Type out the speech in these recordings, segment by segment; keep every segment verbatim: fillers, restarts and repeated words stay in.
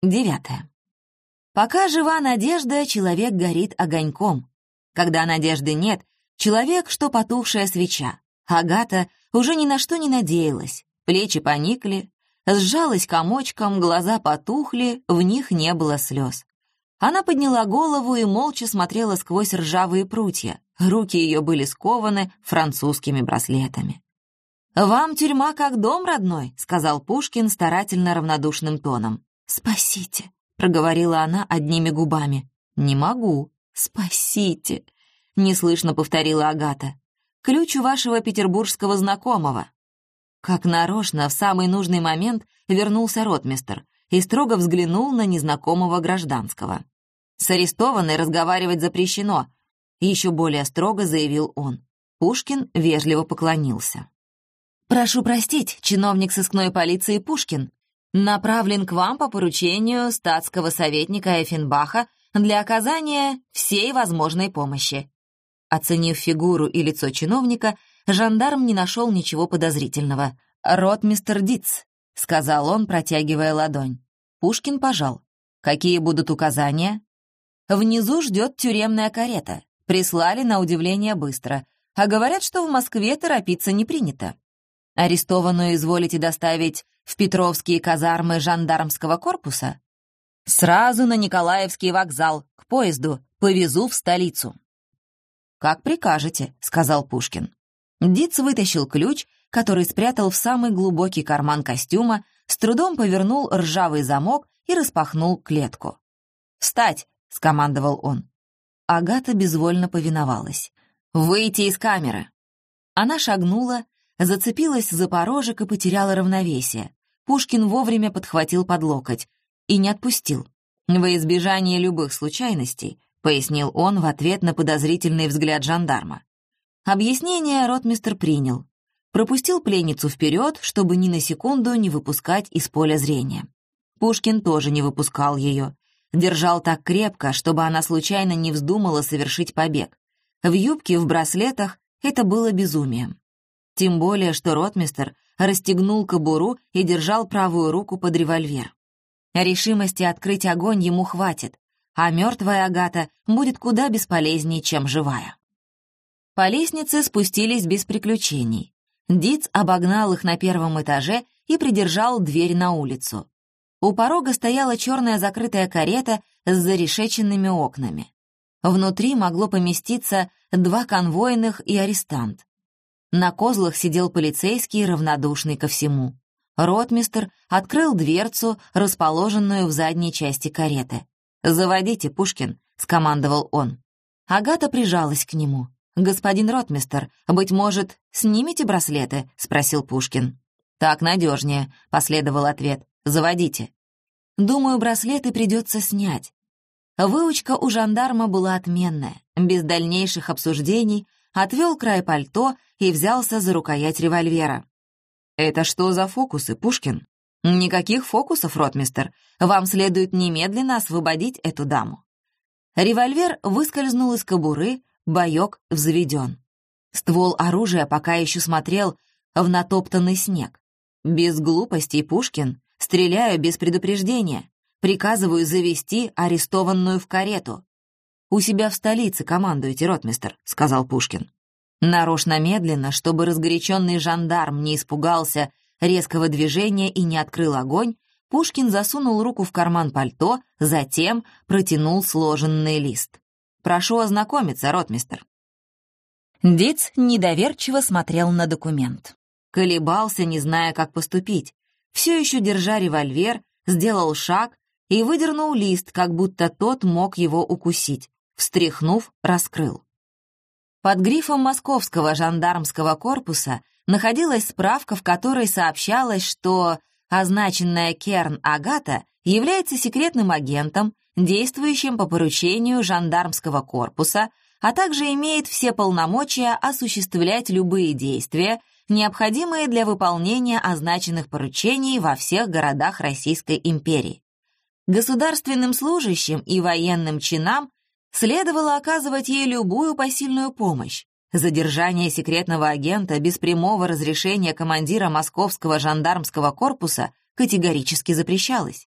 Девятое. Пока жива надежда, человек горит огоньком. Когда надежды нет, человек, что потухшая свеча. Агата уже ни на что не надеялась. Плечи поникли, сжалась комочком, глаза потухли, в них не было слез. Она подняла голову и молча смотрела сквозь ржавые прутья. Руки ее были скованы французскими браслетами. «Вам тюрьма как дом родной», — сказал Пушкин старательно равнодушным тоном. «Спасите», — проговорила она одними губами. «Не могу». «Спасите», — неслышно повторила Агата. «Ключ у вашего петербургского знакомого». Как нарочно в самый нужный момент вернулся ротмистр и строго взглянул на незнакомого гражданского. «С арестованной разговаривать запрещено», — еще более строго заявил он. Пушкин вежливо поклонился. «Прошу простить, чиновник сыскной полиции Пушкин направлен к вам по поручению статского советника Эффенбаха для оказания всей возможной помощи». Оценив фигуру и лицо чиновника, жандарм не нашел ничего подозрительного. «Ротмистр Диц», — сказал он, протягивая ладонь. Пушкин пожал. «Какие будут указания?» «Внизу ждет тюремная карета. Прислали на удивление быстро, а говорят, что в Москве торопиться не принято. Арестованную изволите доставить в Петровские казармы жандармского корпуса? Сразу на Николаевский вокзал, к поезду, повезу в столицу». «Как прикажете», — сказал Пушкин. Диц вытащил ключ, который спрятал в самый глубокий карман костюма, с трудом повернул ржавый замок и распахнул клетку. «Встать!» — скомандовал он. Агата безвольно повиновалась. «Выйти из камеры!» Она шагнула, зацепилась за порожек и потеряла равновесие. Пушкин вовремя подхватил под локоть и не отпустил. «Во избежание любых случайностей», — пояснил он в ответ на подозрительный взгляд жандарма. Объяснение ротмистр принял. Пропустил пленницу вперед, чтобы ни на секунду не выпускать из поля зрения. Пушкин тоже не выпускал ее. Держал так крепко, чтобы она случайно не вздумала совершить побег. В юбке, в браслетах это было безумием. Тем более, что ротмистр расстегнул кобуру и держал правую руку под револьвер. Решимости открыть огонь ему хватит, а мертвая Агата будет куда бесполезнее, чем живая. По лестнице спустились без приключений. Диц обогнал их на первом этаже и придержал дверь на улицу. У порога стояла черная закрытая карета с зарешеченными окнами. Внутри могло поместиться два конвойных и арестант. На козлах сидел полицейский, равнодушный ко всему. Ротмистр открыл дверцу, расположенную в задней части кареты. «Заводите, Пушкин», — скомандовал он. Агата прижалась к нему. «Господин ротмистр, быть может, снимете браслеты?» — спросил Пушкин. «Так надежнее», — последовал ответ. «Заводите». «Думаю, браслеты придется снять». Выучка у жандарма была отменная. Без дальнейших обсуждений отвел край пальто и взялся за рукоять револьвера. «Это что за фокусы, Пушкин?» «Никаких фокусов, ротмистр. Вам следует немедленно освободить эту даму». Револьвер выскользнул из кобуры, боек взведен. Ствол оружия пока еще смотрел в натоптанный снег. «Без глупостей, Пушкин. Стреляю без предупреждения. Приказываю завести арестованную в карету». «У себя в столице командуете, ротмистр», — сказал Пушкин. Нарочно медленно, чтобы разгоряченный жандарм не испугался резкого движения и не открыл огонь, Пушкин засунул руку в карман пальто, затем протянул сложенный лист. «Прошу ознакомиться, ротмистр». Диц недоверчиво смотрел на документ. Колебался, не зная, как поступить. Все еще держа револьвер, сделал шаг и выдернул лист, как будто тот мог его укусить. Встряхнув, раскрыл. Под грифом Московского жандармского корпуса находилась справка, в которой сообщалось, что означенная Керн Агата является секретным агентом, действующим по поручению жандармского корпуса, а также имеет все полномочия осуществлять любые действия, необходимые для выполнения означенных поручений во всех городах Российской империи. Государственным служащим и военным чинам следовало оказывать ей любую посильную помощь. Задержание секретного агента без прямого разрешения командира Московского жандармского корпуса категорически запрещалось.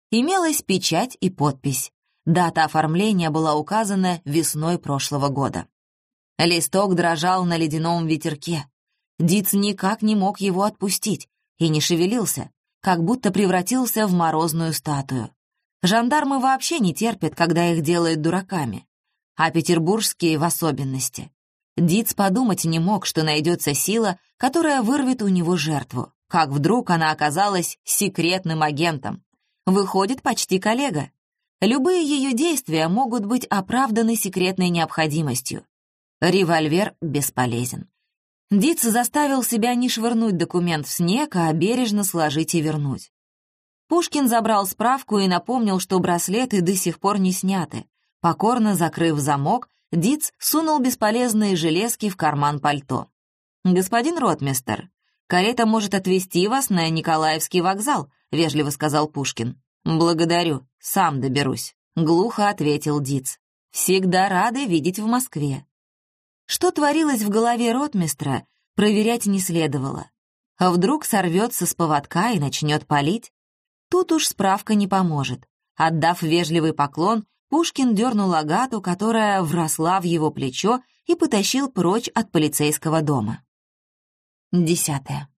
Имелась печать и подпись. Дата оформления была указана весной прошлого года. Листок дрожал на ледяном ветерке. Диц никак не мог его отпустить и не шевелился, как будто превратился в морозную статую. Жандармы вообще не терпят, когда их делают дураками, а петербургские в особенности. Диц подумать не мог, что найдется сила, которая вырвет у него жертву, как вдруг она оказалась секретным агентом. Выходит, почти коллега. Любые ее действия могут быть оправданы секретной необходимостью. Револьвер бесполезен. Диц заставил себя не швырнуть документ в снег, а бережно сложить и вернуть. Пушкин забрал справку и напомнил, что браслеты до сих пор не сняты. Покорно закрыв замок, Диц сунул бесполезные железки в карман пальто. «Господин ротмистр, карета может отвезти вас на Николаевский вокзал», — вежливо сказал Пушкин. «Благодарю, сам доберусь», — глухо ответил Диц. «Всегда рады видеть в Москве». Что творилось в голове ротмистра, проверять не следовало. А вдруг сорвется с поводка и начнет палить? Тут уж справка не поможет. Отдав вежливый поклон, Пушкин дернул Агату, которая вросла в его плечо, и потащил прочь от полицейского дома. Десятое.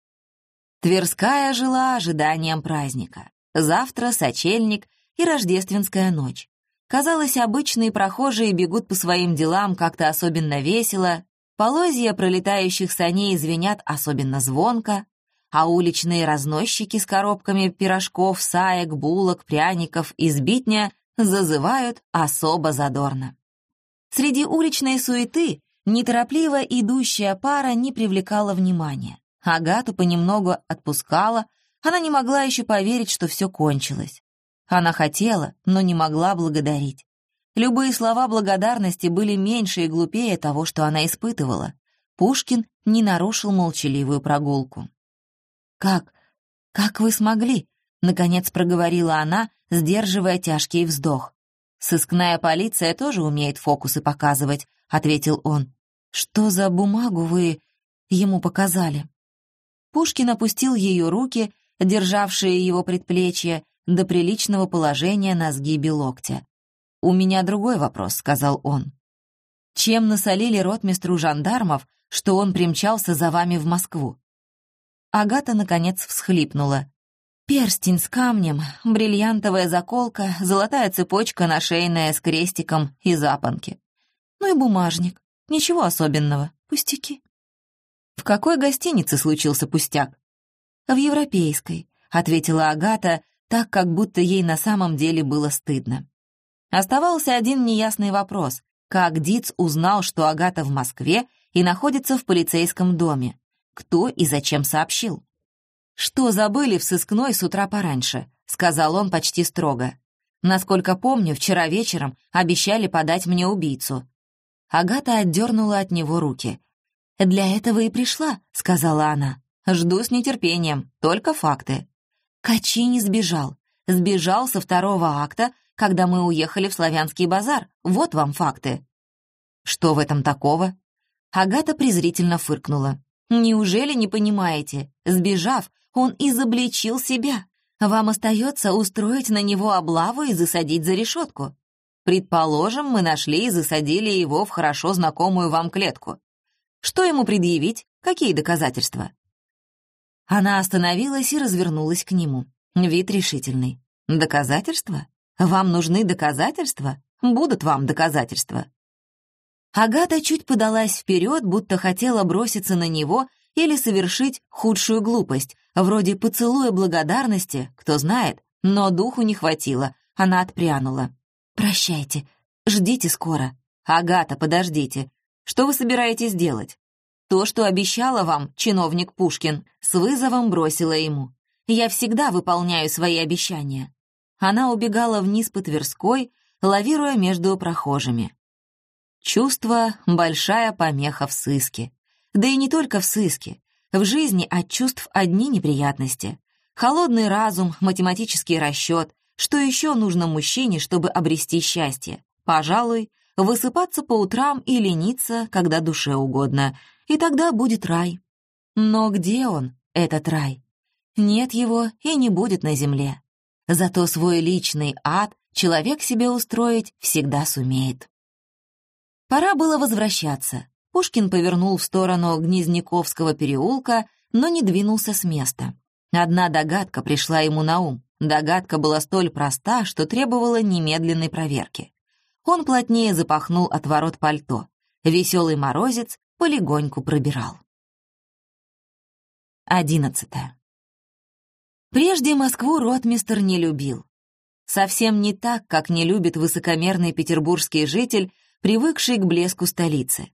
Тверская жила ожиданием праздника. Завтра сочельник и рождественская ночь. Казалось, обычные прохожие бегут по своим делам как-то особенно весело, полозья пролетающих саней звенят особенно звонко, а уличные разносчики с коробками пирожков, саек, булок, пряников и сбитня зазывают особо задорно. Среди уличной суеты неторопливо идущая пара не привлекала внимания. Агату понемногу отпускала, она не могла еще поверить, что все кончилось. Она хотела, но не могла благодарить. Любые слова благодарности были меньше и глупее того, что она испытывала. Пушкин не нарушил молчаливую прогулку. «Как? Как вы смогли?» — наконец проговорила она, сдерживая тяжкий вздох. «Сыскная полиция тоже умеет фокусы показывать», — ответил он. «Что за бумагу вы ему показали?» Пушкин опустил ее руки, державшие его предплечье, до приличного положения на сгибе локтя. «У меня другой вопрос», — сказал он. «Чем насолили ротмистру жандармов, что он примчался за вами в Москву?» Агата, наконец, всхлипнула. «Перстень с камнем, бриллиантовая заколка, золотая цепочка нашейная с крестиком и запонки. Ну и бумажник. Ничего особенного. Пустяки». «В какой гостинице случился пустяк?» «В Европейской», — ответила Агата, так, как будто ей на самом деле было стыдно. Оставался один неясный вопрос. Как Диц узнал, что Агата в Москве и находится в полицейском доме? Кто и зачем сообщил? «Что забыли в сыскной с утра пораньше?» — сказал он почти строго. «Насколько помню, вчера вечером обещали подать мне убийцу». Агата отдернула от него руки. «Для этого и пришла», — сказала она. «Жду с нетерпением, только факты». Качини сбежал. Сбежал со второго акта, когда мы уехали в Славянский базар. Вот вам факты. Что в этом такого? Агата презрительно фыркнула. Неужели не понимаете? Сбежав, он изобличил себя. Вам остается устроить на него облаву и засадить за решетку. Предположим, мы нашли и засадили его в хорошо знакомую вам клетку. Что ему предъявить? Какие доказательства? Она остановилась и развернулась к нему. Вид решительный. «Доказательства? Вам нужны доказательства? Будут вам доказательства». Агата чуть подалась вперед, будто хотела броситься на него или совершить худшую глупость, вроде поцелуя благодарности, кто знает, но духу не хватило, она отпрянула. «Прощайте, ждите скоро». «Агата, подождите. Что вы собираетесь делать?» «То, что обещала вам, чиновник Пушкин», с вызовом бросила ему. «Я всегда выполняю свои обещания». Она убегала вниз по Тверской, лавируя между прохожими. Чувство — большая помеха в сыске. Да и не только в сыске. В жизни от чувств одни неприятности. Холодный разум, математический расчет. Что еще нужно мужчине, чтобы обрести счастье? Пожалуй, высыпаться по утрам и лениться, когда душе угодно. И тогда будет рай. Но где он, этот рай? Нет его и не будет на земле. Зато свой личный ад человек себе устроить всегда сумеет. Пора было возвращаться. Пушкин повернул в сторону Гнезняковского переулка, но не двинулся с места. Одна догадка пришла ему на ум. Догадка была столь проста, что требовала немедленной проверки. Он плотнее запахнул от ворот пальто. Веселый морозец полегоньку пробирал. Одиннадцатое. Прежде Москву ротмистр не любил. Совсем не так, как не любит высокомерный петербургский житель, привыкший к блеску столицы.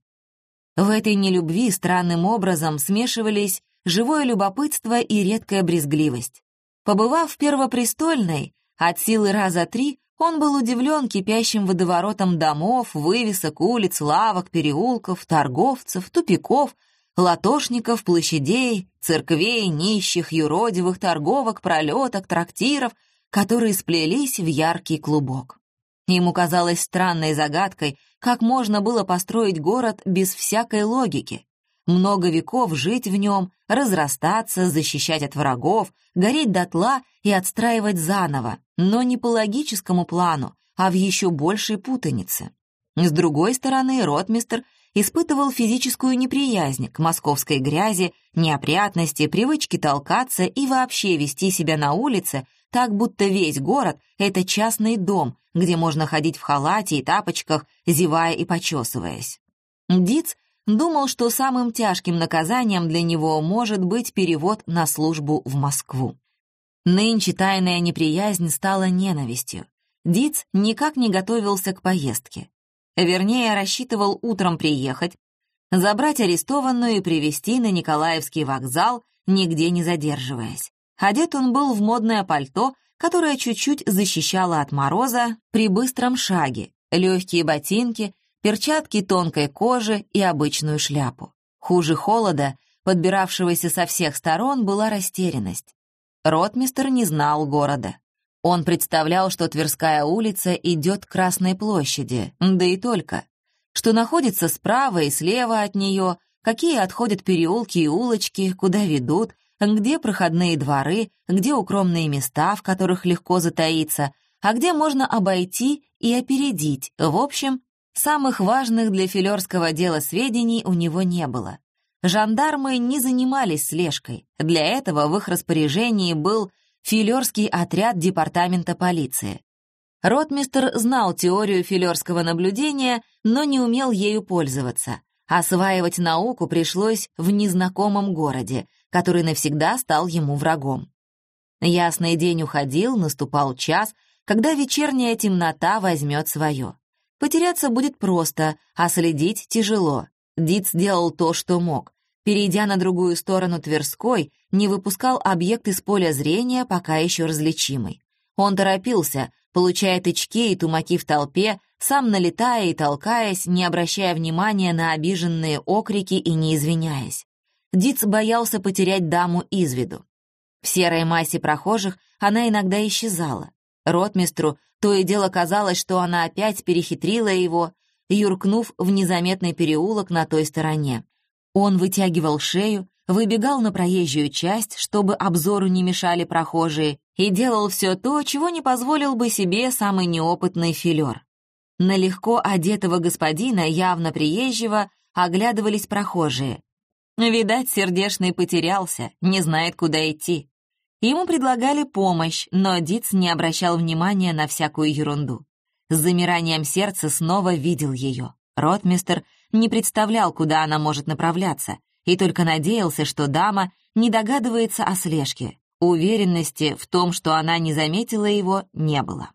В этой нелюбви странным образом смешивались живое любопытство и редкая брезгливость. Побывав в Первопрестольной, от силы раза три, он был удивлен кипящим водоворотом домов, вывесок, улиц, лавок, переулков, торговцев, тупиков, латошников, площадей, церквей, нищих, юродивых, торговок, пролеток, трактиров, которые сплелись в яркий клубок. Ему казалось странной загадкой, как можно было построить город без всякой логики. Много веков жить в нем, разрастаться, защищать от врагов, гореть дотла и отстраивать заново, но не по логическому плану, а в еще большей путанице. С другой стороны, ротмистр испытывал физическую неприязнь к московской грязи, неопрятности, привычке толкаться и вообще вести себя на улице так, будто весь город — это частный дом, где можно ходить в халате и тапочках, зевая и почесываясь. Диц думал, что самым тяжким наказанием для него может быть перевод на службу в Москву. Нынче тайная неприязнь стала ненавистью. Диц никак не готовился к поездке. Вернее, рассчитывал утром приехать, забрать арестованную и привезти на Николаевский вокзал, нигде не задерживаясь. Одет он был в модное пальто, которое чуть-чуть защищало от мороза при быстром шаге, легкие ботинки, перчатки тонкой кожи и обычную шляпу. Хуже холода, подбиравшегося со всех сторон, была растерянность. Ротмистр не знал города. Он представлял, что Тверская улица идет к Красной площади, да и только, что находится справа и слева от нее, какие отходят переулки и улочки, куда ведут, где проходные дворы, где укромные места, в которых легко затаиться, а где можно обойти и опередить. В общем, самых важных для филерского дела сведений у него не было. Жандармы не занимались слежкой. Для этого в их распоряжении был филерский отряд департамента полиции. Ротмистр знал теорию филерского наблюдения, но не умел ею пользоваться. Осваивать науку пришлось в незнакомом городе, который навсегда стал ему врагом. Ясный день уходил, наступал час, когда вечерняя темнота возьмет свое. Потеряться будет просто, а следить тяжело. Диц сделал то, что мог. Перейдя на другую сторону Тверской, не выпускал объект из поля зрения, пока еще различимый. Он торопился, получая тычки и тумаки в толпе, сам налетая и толкаясь, не обращая внимания на обиженные окрики и не извиняясь. Диц боялся потерять даму из виду. В серой массе прохожих она иногда исчезала. Ротмистру то и дело казалось, что она опять перехитрила его, юркнув в незаметный переулок на той стороне. Он вытягивал шею, выбегал на проезжую часть, чтобы обзору не мешали прохожие, и делал все то, чего не позволил бы себе самый неопытный филер. На легко одетого господина, явно приезжего, оглядывались прохожие. Видать, сердешный потерялся, не знает, куда идти. Ему предлагали помощь, но Диц не обращал внимания на всякую ерунду. С замиранием сердца снова видел ее. Ротмистр не представлял, куда она может направляться, и только надеялся, что дама не догадывается о слежке. Уверенности в том, что она не заметила его, не было.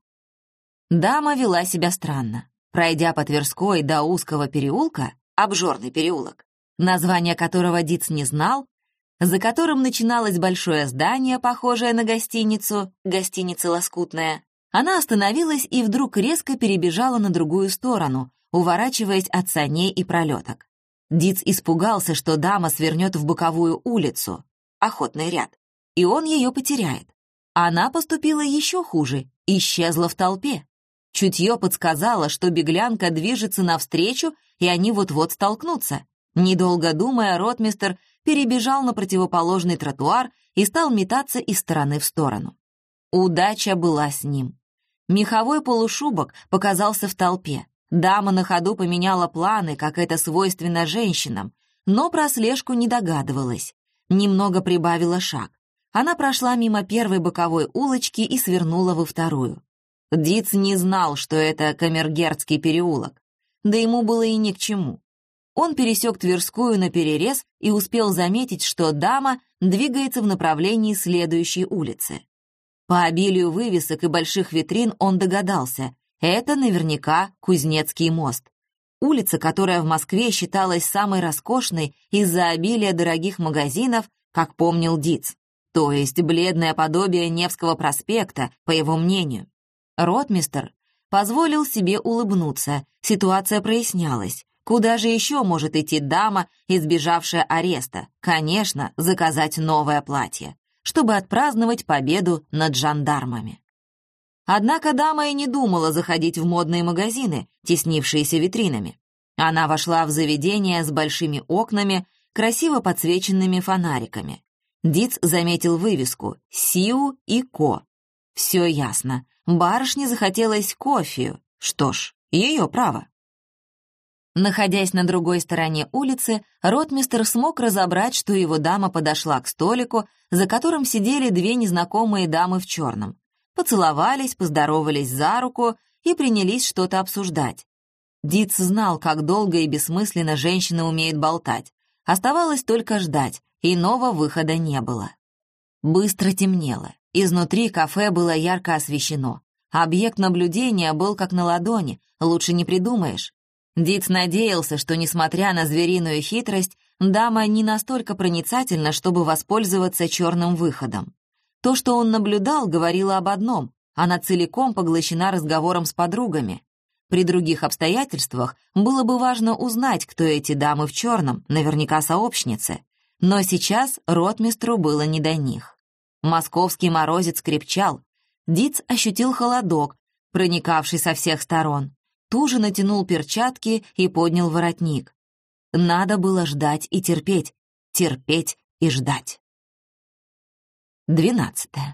Дама вела себя странно. Пройдя по Тверской до узкого переулка, обжорный переулок, название которого Диц не знал, за которым начиналось большое здание, похожее на гостиницу, гостиница лоскутная, она остановилась и вдруг резко перебежала на другую сторону, уворачиваясь от саней и пролеток. Диц испугался, что дама свернет в боковую улицу, охотный ряд, и он ее потеряет. Она поступила еще хуже, исчезла в толпе. Чутье подсказало, что беглянка движется навстречу, и они вот-вот столкнутся. Недолго думая, ротмистр перебежал на противоположный тротуар и стал метаться из стороны в сторону. Удача была с ним. Меховой полушубок показался в толпе. Дама на ходу поменяла планы, как это свойственно женщинам, но про слежку не догадывалась. Немного прибавила шаг. Она прошла мимо первой боковой улочки и свернула во вторую. Диц не знал, что это Камергердский переулок, да ему было и ни к чему. Он пересек Тверскую наперерез и успел заметить, что дама двигается в направлении следующей улицы. По обилию вывесок и больших витрин он догадался — это наверняка Кузнецкий мост. Улица, которая в Москве считалась самой роскошной из-за обилия дорогих магазинов, как помнил Диц, то есть бледное подобие Невского проспекта, по его мнению. Ротмистр позволил себе улыбнуться, ситуация прояснялась. Куда же еще может идти дама, избежавшая ареста? Конечно, заказать новое платье, чтобы отпраздновать победу над жандармами. Однако дама и не думала заходить в модные магазины, теснившиеся витринами. Она вошла в заведение с большими окнами, красиво подсвеченными фонариками. Диц заметил вывеску «Сиу и Ко». Все ясно. Барышне захотелось кофею. Что ж, ее право. Находясь на другой стороне улицы, ротмистр смог разобрать, что его дама подошла к столику, за которым сидели две незнакомые дамы в черном. Поцеловались, поздоровались за руку и принялись что-то обсуждать. Диц знал, как долго и бессмысленно женщина умеет болтать. Оставалось только ждать, иного выхода не было. Быстро темнело. Изнутри кафе было ярко освещено. Объект наблюдения был как на ладони, лучше не придумаешь. Диц надеялся, что, несмотря на звериную хитрость, дама не настолько проницательна, чтобы воспользоваться черным выходом. То, что он наблюдал, говорило об одном — она целиком поглощена разговором с подругами. При других обстоятельствах было бы важно узнать, кто эти дамы в черном, наверняка сообщницы. Но сейчас ротмистру было не до них. Московский морозец крепчал. Диц ощутил холодок, проникавший со всех сторон. Туже натянул перчатки и поднял воротник. Надо было ждать и терпеть, терпеть и ждать. Двенадцатое.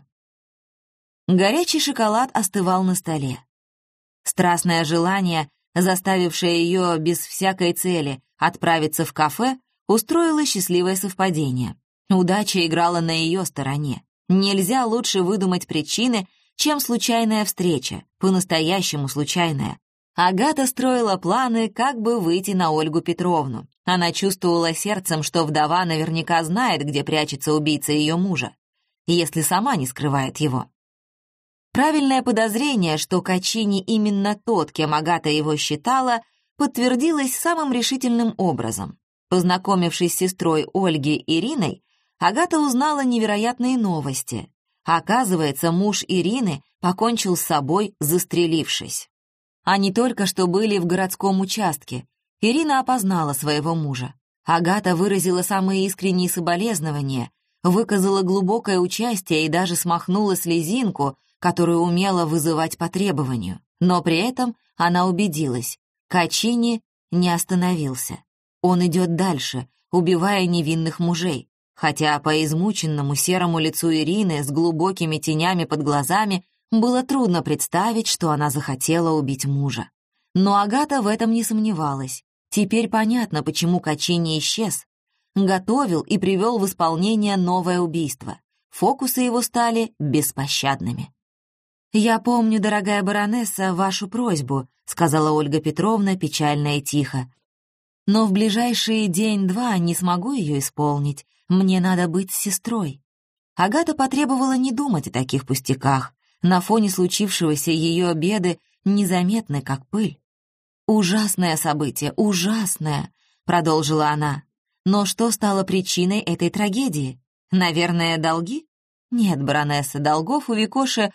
Горячий шоколад остывал на столе. Страстное желание, заставившее ее без всякой цели отправиться в кафе, устроило счастливое совпадение. Удача играла на ее стороне. Нельзя лучше выдумать причины, чем случайная встреча, по-настоящему случайная. Агата строила планы, как бы выйти на Ольгу Петровну. Она чувствовала сердцем, что вдова наверняка знает, где прячется убийца ее мужа, если сама не скрывает его. Правильное подозрение, что Качини именно тот, кем Агата его считала, подтвердилось самым решительным образом. Познакомившись с сестрой Ольги Ириной, Агата узнала невероятные новости. Оказывается, муж Ирины покончил с собой, застрелившись. Они только что были в городском участке. Ирина опознала своего мужа. Агата выразила самые искренние соболезнования, выказала глубокое участие и даже смахнула слезинку, которую умела вызывать по требованию. Но при этом она убедилась, Качини не остановился. Он идет дальше, убивая невинных мужей, хотя по измученному серому лицу Ирины с глубокими тенями под глазами было трудно представить, что она захотела убить мужа. Но Агата в этом не сомневалась. Теперь понятно, почему Качини исчез. Готовил и привел в исполнение новое убийство. Фокусы его стали беспощадными. «Я помню, дорогая баронесса, вашу просьбу», — сказала Ольга Петровна печально и тихо. «Но в ближайшие день-два не смогу ее исполнить. Мне надо быть с сестрой». Агата потребовала не думать о таких пустяках. На фоне случившегося ее беды незаметны, как пыль. «Ужасное событие, ужасное», — продолжила она. «Но что стало причиной этой трагедии? Наверное, долги? Нет, баронесса, долгов у Викоши...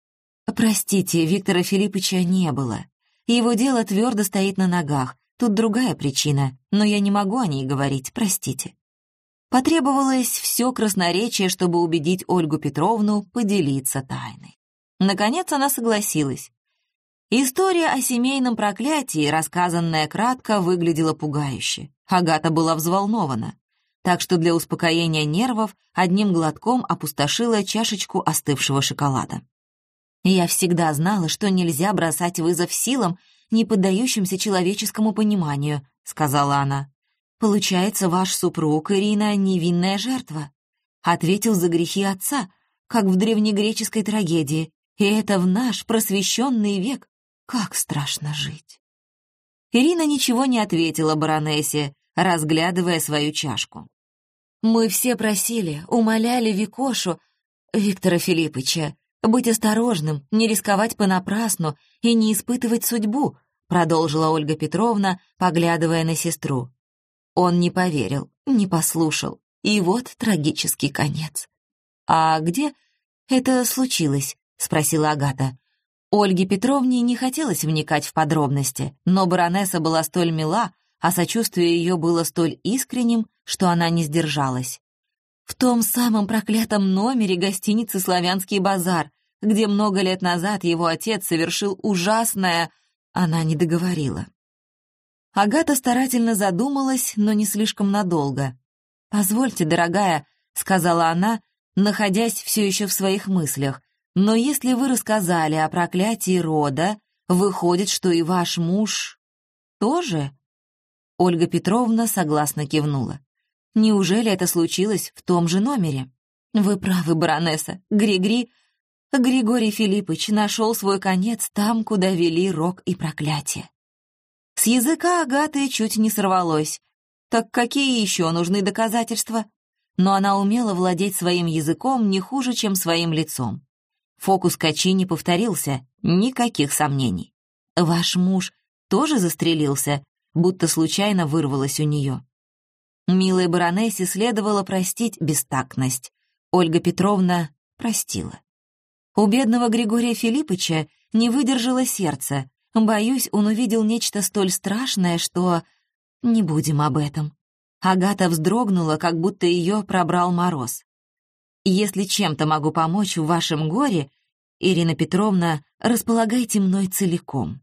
Простите, Виктора Филипповича не было. Его дело твердо стоит на ногах. Тут другая причина, но я не могу о ней говорить, простите». Потребовалось все красноречие, чтобы убедить Ольгу Петровну поделиться тайной. Наконец она согласилась. История о семейном проклятии, рассказанная кратко, выглядела пугающе. Агата была взволнована. так что для успокоения нервов одним глотком опустошила чашечку остывшего шоколада. «Я всегда знала, что нельзя бросать вызов силам, не поддающимся человеческому пониманию», — сказала она. «Получается, ваш супруг, Ирина, невинная жертва. Ответил за грехи отца, как в древнегреческой трагедии, и это в наш просвещенный век. Как страшно жить». Ирина ничего не ответила баронессе, разглядывая свою чашку. «Мы все просили, умоляли Викошу, Виктора Филиппыча, быть осторожным, не рисковать понапрасну и не испытывать судьбу», продолжила Ольга Петровна, поглядывая на сестру. Он не поверил, не послушал, и вот трагический конец. «А где это случилось?» — спросила Агата. Ольге Петровне не хотелось вникать в подробности, но баронесса была столь мила, а сочувствие ее было столь искренним, что она не сдержалась. «В том самом проклятом номере гостиницы «Славянский базар», где много лет назад его отец совершил ужасное...» Она не договорила. Агата старательно задумалась, но не слишком надолго. «Позвольте, дорогая», — сказала она, находясь все еще в своих мыслях, «но если вы рассказали о проклятии рода, выходит, что и ваш муж тоже?» Ольга Петровна согласно кивнула. «Неужели это случилось в том же номере?» «Вы правы, баронесса. Григори... Григорий Филиппович нашел свой конец там, куда вели рок и проклятие». С языка Агаты чуть не сорвалось. Так какие еще нужны доказательства? Но она умела владеть своим языком не хуже, чем своим лицом. Фокус Качини повторился, никаких сомнений. «Ваш муж тоже застрелился?» будто случайно вырвалось у нее. Милой баронессе следовало простить бестактность. Ольга Петровна простила. У бедного Григория Филиппыча не выдержало сердце. Боюсь, он увидел нечто столь страшное, что... Не будем об этом. Агата вздрогнула, как будто ее пробрал мороз. «Если чем-то могу помочь в вашем горе, Ирина Петровна, располагайте мной целиком».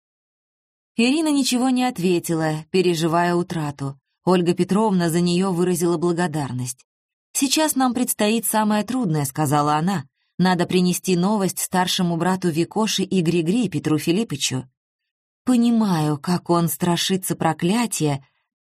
Ирина ничего не ответила, переживая утрату. Ольга Петровна за нее выразила благодарность. «Сейчас нам предстоит самое трудное», — сказала она. «Надо принести новость старшему брату Викоши и Григри Петру Филиппычу. Понимаю, как он страшится проклятия.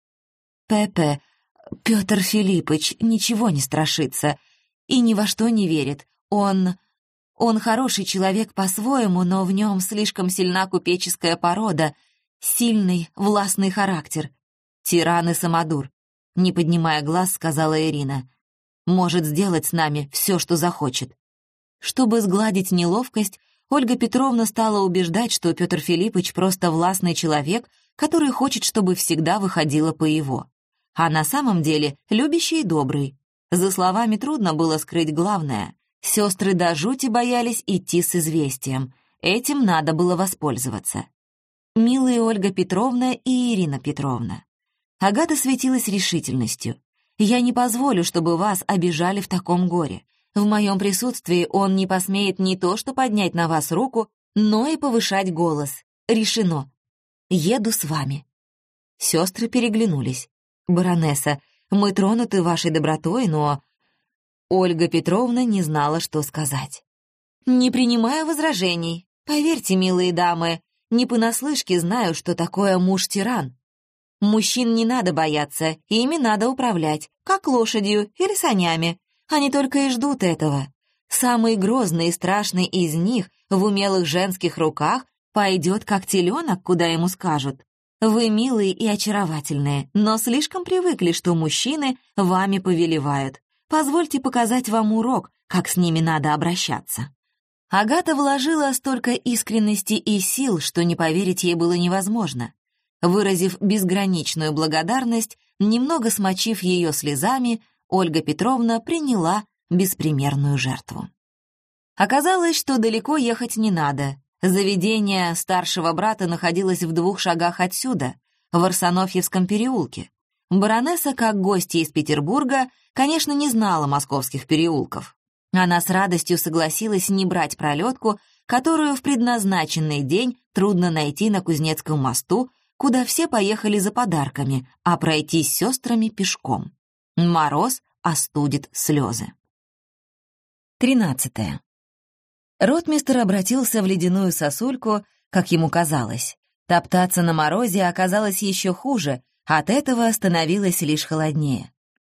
Пепе, Петр Филиппыч, ничего не страшится и ни во что не верит. Он... Он хороший человек по-своему, но в нем слишком сильна купеческая порода, сильный, властный характер. Тиран и самодур», — не поднимая глаз, сказала Ирина. «Может сделать с нами все, что захочет». Чтобы сгладить неловкость, Ольга Петровна стала убеждать, что Петр Филиппович просто властный человек, который хочет, чтобы всегда выходило по его. А на самом деле любящий и добрый. За словами трудно было скрыть главное. Сестры до жути боялись идти с известием. Этим надо было воспользоваться. Милые Ольга Петровна и Ирина Петровна. Агата светилась решительностью. «Я не позволю, чтобы вас обижали в таком горе. В моем присутствии он не посмеет не то что поднять на вас руку, но и повышать голос. Решено. Еду с вами». Сестры переглянулись. «Баронесса, мы тронуты вашей добротой, но...» Ольга Петровна не знала, что сказать. «Не принимаю возражений. Поверьте, милые дамы, не понаслышке знаю, что такое муж-тиран. Мужчин не надо бояться, ими надо управлять, как лошадью или санями. Они только и ждут этого. Самый грозный и страшный из них в умелых женских руках пойдет как теленок, куда ему скажут. Вы милые и очаровательные, но слишком привыкли, что мужчины вами повелевают. Позвольте показать вам урок, как с ними надо обращаться». Агата вложила столько искренности и сил, что не поверить ей было невозможно. Выразив безграничную благодарность, немного смочив ее слезами, Ольга Петровна приняла беспримерную жертву. Оказалось, что далеко ехать не надо. Заведение старшего брата находилось в двух шагах отсюда, в Арсенофьевском переулке. Баронесса, как гостья из Петербурга, конечно, не знала московских переулков. Она с радостью согласилась не брать пролетку, которую в предназначенный день трудно найти на Кузнецком мосту, куда все поехали за подарками, а пройтись с сестрами пешком. Мороз остудит слезы. Тринадцатое. Ротмистр обратился в ледяную сосульку, как ему казалось. Топтаться на морозе оказалось еще хуже, от этого становилось лишь холоднее.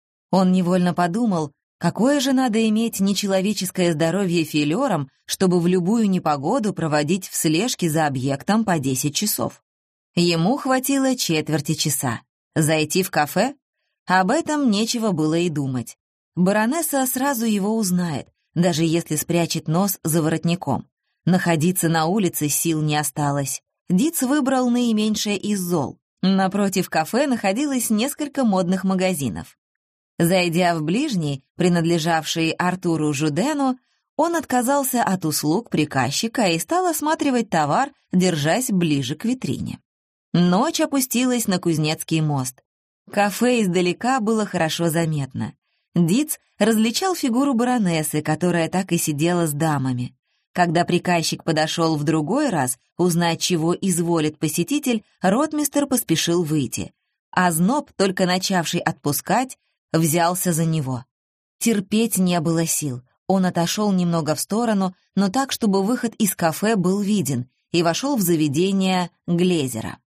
Он невольно подумал, какое же надо иметь нечеловеческое здоровье филером, чтобы в любую непогоду проводить в слежке за объектом по десять часов. Ему хватило четверти часа. Зайти в кафе? Об этом нечего было и думать. Баронесса сразу его узнает, даже если спрячет нос за воротником. Находиться на улице сил не осталось. Диц выбрал наименьшее из зол. Напротив кафе находилось несколько модных магазинов. Зайдя в ближний, принадлежавший Артуру Жудену, он отказался от услуг приказчика и стал осматривать товар, держась ближе к витрине. Ночь опустилась на Кузнецкий мост. Кафе издалека было хорошо заметно. Диц различал фигуру баронессы, которая так и сидела с дамами. Когда приказчик подошел в другой раз узнать, чего изволит посетитель, ротмистр поспешил выйти. А зноб, только начавший отпускать, взялся за него. Терпеть не было сил. Он отошел немного в сторону, но так, чтобы выход из кафе был виден, и вошел в заведение Глезера.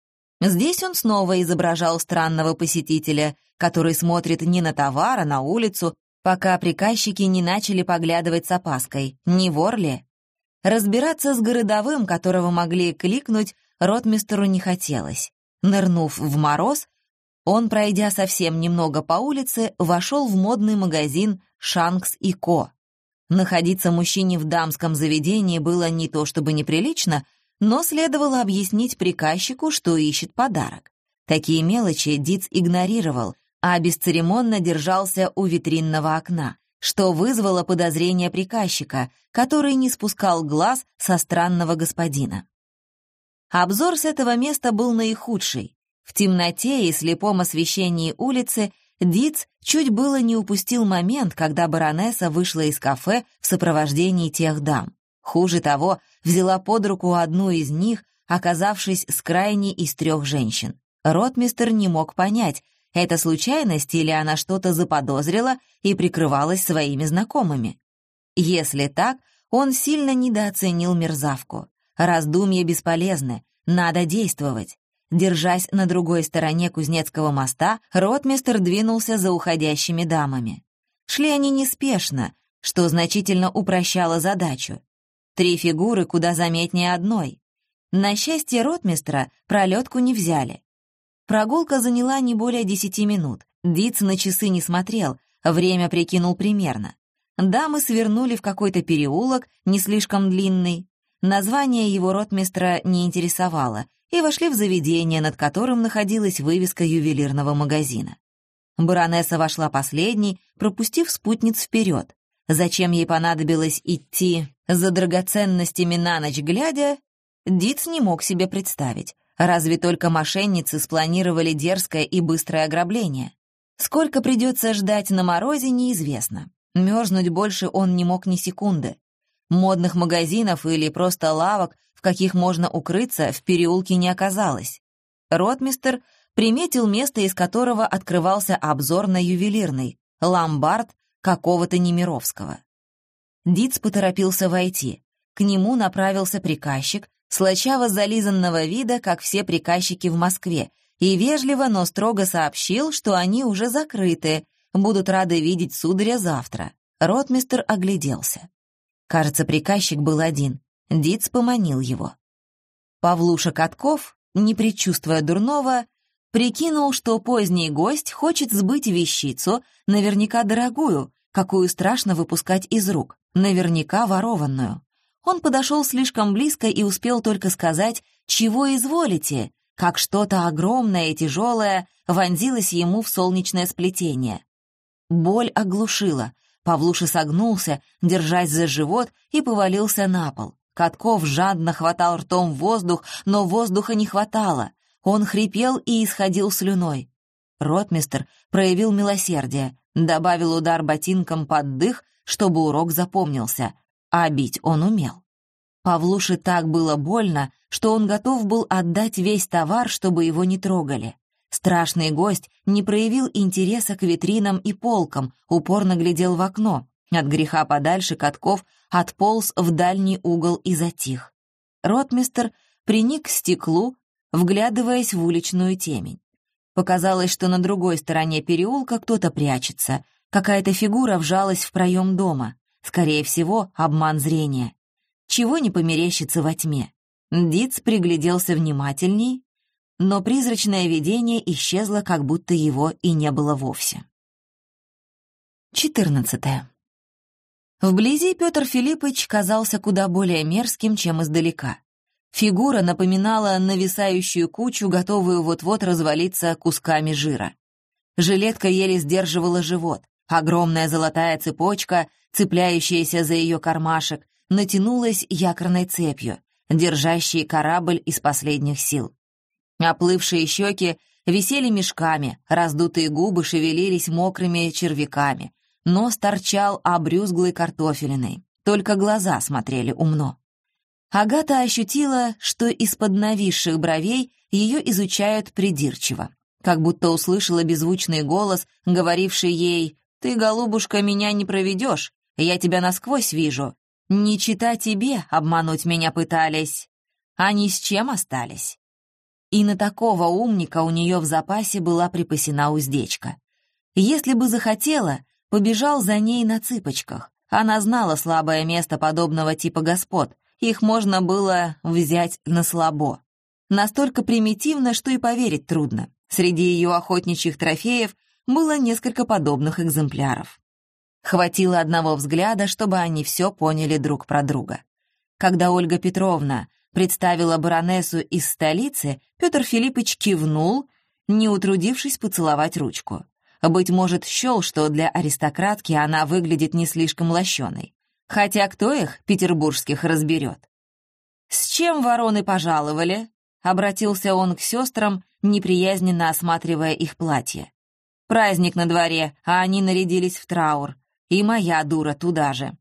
Здесь он снова изображал странного посетителя, который смотрит не на товар, а на улицу, пока приказчики не начали поглядывать с опаской, не вор ли. Разбираться с городовым, которого могли кликнуть, ротмистру не хотелось. Нырнув в мороз, он, пройдя совсем немного по улице, вошел в модный магазин «Шанкс и Ко». Находиться мужчине в дамском заведении было не то чтобы неприлично, но следовало объяснить приказчику, что ищет подарок. Такие мелочи Диц игнорировал, а бесцеремонно держался у витринного окна, что вызвало подозрение приказчика, который не спускал глаз со странного господина. Обзор с этого места был наихудший. В темноте и слепом освещении улицы Диц чуть было не упустил момент, когда баронесса вышла из кафе в сопровождении тех дам. Хуже того, взяла под руку одну из них, оказавшись с крайней из трех женщин. Ротмистр не мог понять, это случайность или она что-то заподозрила и прикрывалась своими знакомыми. Если так, он сильно недооценил мерзавку. Раздумья бесполезны, надо действовать. Держась на другой стороне Кузнецкого моста, ротмистр двинулся за уходящими дамами. Шли они неспешно, что значительно упрощало задачу. Три фигуры куда заметнее одной. На счастье ротмистра пролетку не взяли. Прогулка заняла не более десяти минут. Диц на часы не смотрел, время прикинул примерно. Дамы свернули в какой-то переулок, не слишком длинный. Название его ротмистра не интересовало, и вошли в заведение, над которым находилась вывеска ювелирного магазина. Баронесса вошла последней, пропустив спутниц вперед. Зачем ей понадобилось идти за драгоценностями на ночь глядя, Диц не мог себе представить. Разве только мошенницы спланировали дерзкое и быстрое ограбление. Сколько придется ждать на морозе, неизвестно. Мерзнуть больше он не мог ни секунды. Модных магазинов или просто лавок, в каких можно укрыться, в переулке не оказалось. Ротмистр приметил место, из которого открывался обзор на ювелирный, ломбард какого-то Немировского. Диц поторопился войти. К нему направился приказчик, слащаво зализанного вида, как все приказчики в Москве, и вежливо, но строго сообщил, что они уже закрыты, будут рады видеть сударя завтра. Ротмистр огляделся. Кажется, приказчик был один. Диц поманил его. Павлуша Катков, не предчувствуя дурного, прикинул, что поздний гость хочет сбыть вещицу, наверняка дорогую, какую страшно выпускать из рук, наверняка ворованную. Он подошел слишком близко и успел только сказать «Чего изволите?», как что-то огромное и тяжелое вонзилось ему в солнечное сплетение. Боль оглушила. Павлуша согнулся, держась за живот, и повалился на пол. Катков жадно хватал ртом воздух, но воздуха не хватало. Он хрипел и исходил слюной. Ротмистр проявил милосердие, добавил удар ботинком под дых, чтобы урок запомнился, а бить он умел. Павлуше так было больно, что он готов был отдать весь товар, чтобы его не трогали. Страшный гость не проявил интереса к витринам и полкам, упорно глядел в окно. От греха подальше Катков отполз в дальний угол и затих. Ротмистр приник к стеклу, вглядываясь в уличную темень. Показалось, что на другой стороне переулка кто-то прячется. Какая-то фигура вжалась в проем дома. Скорее всего, обман зрения. Чего не померещится во тьме. Диц пригляделся внимательней, но призрачное видение исчезло, как будто его и не было вовсе. четырнадцатое. Вблизи Петр Филиппович казался куда более мерзким, чем издалека. Фигура напоминала нависающую кучу, готовую вот-вот развалиться кусками жира. Жилетка еле сдерживала живот. Огромная золотая цепочка, цепляющаяся за ее кармашек, натянулась якорной цепью, держащей корабль из последних сил. Оплывшие щеки висели мешками, раздутые губы шевелились мокрыми червяками, нос торчал обрюзглой картофелиной, только глаза смотрели умно. Агата ощутила, что из-под нависших бровей ее изучают придирчиво, как будто услышала беззвучный голос, говоривший ей: «Ты, голубушка, меня не проведешь, я тебя насквозь вижу. Не чита тебе обмануть меня пытались, а ни с чем остались». И на такого умника у нее в запасе была припасена уздечка. Если бы захотела, побежал за ней на цыпочках. Она знала слабое место подобного типа господ, их можно было взять на слабо. Настолько примитивно, что и поверить трудно. Среди ее охотничьих трофеев было несколько подобных экземпляров. Хватило одного взгляда, чтобы они все поняли друг про друга. Когда Ольга Петровна представила баронессу из столицы, Петр Филиппович кивнул, не утрудившись поцеловать ручку. Быть может, счел, что для аристократки она выглядит не слишком лощеной. Хотя кто их, петербургских, разберет? «С чем вороны пожаловали?» — обратился он к сестрам, неприязненно осматривая их платье. «Праздник на дворе, а они нарядились в траур. И моя дура туда же».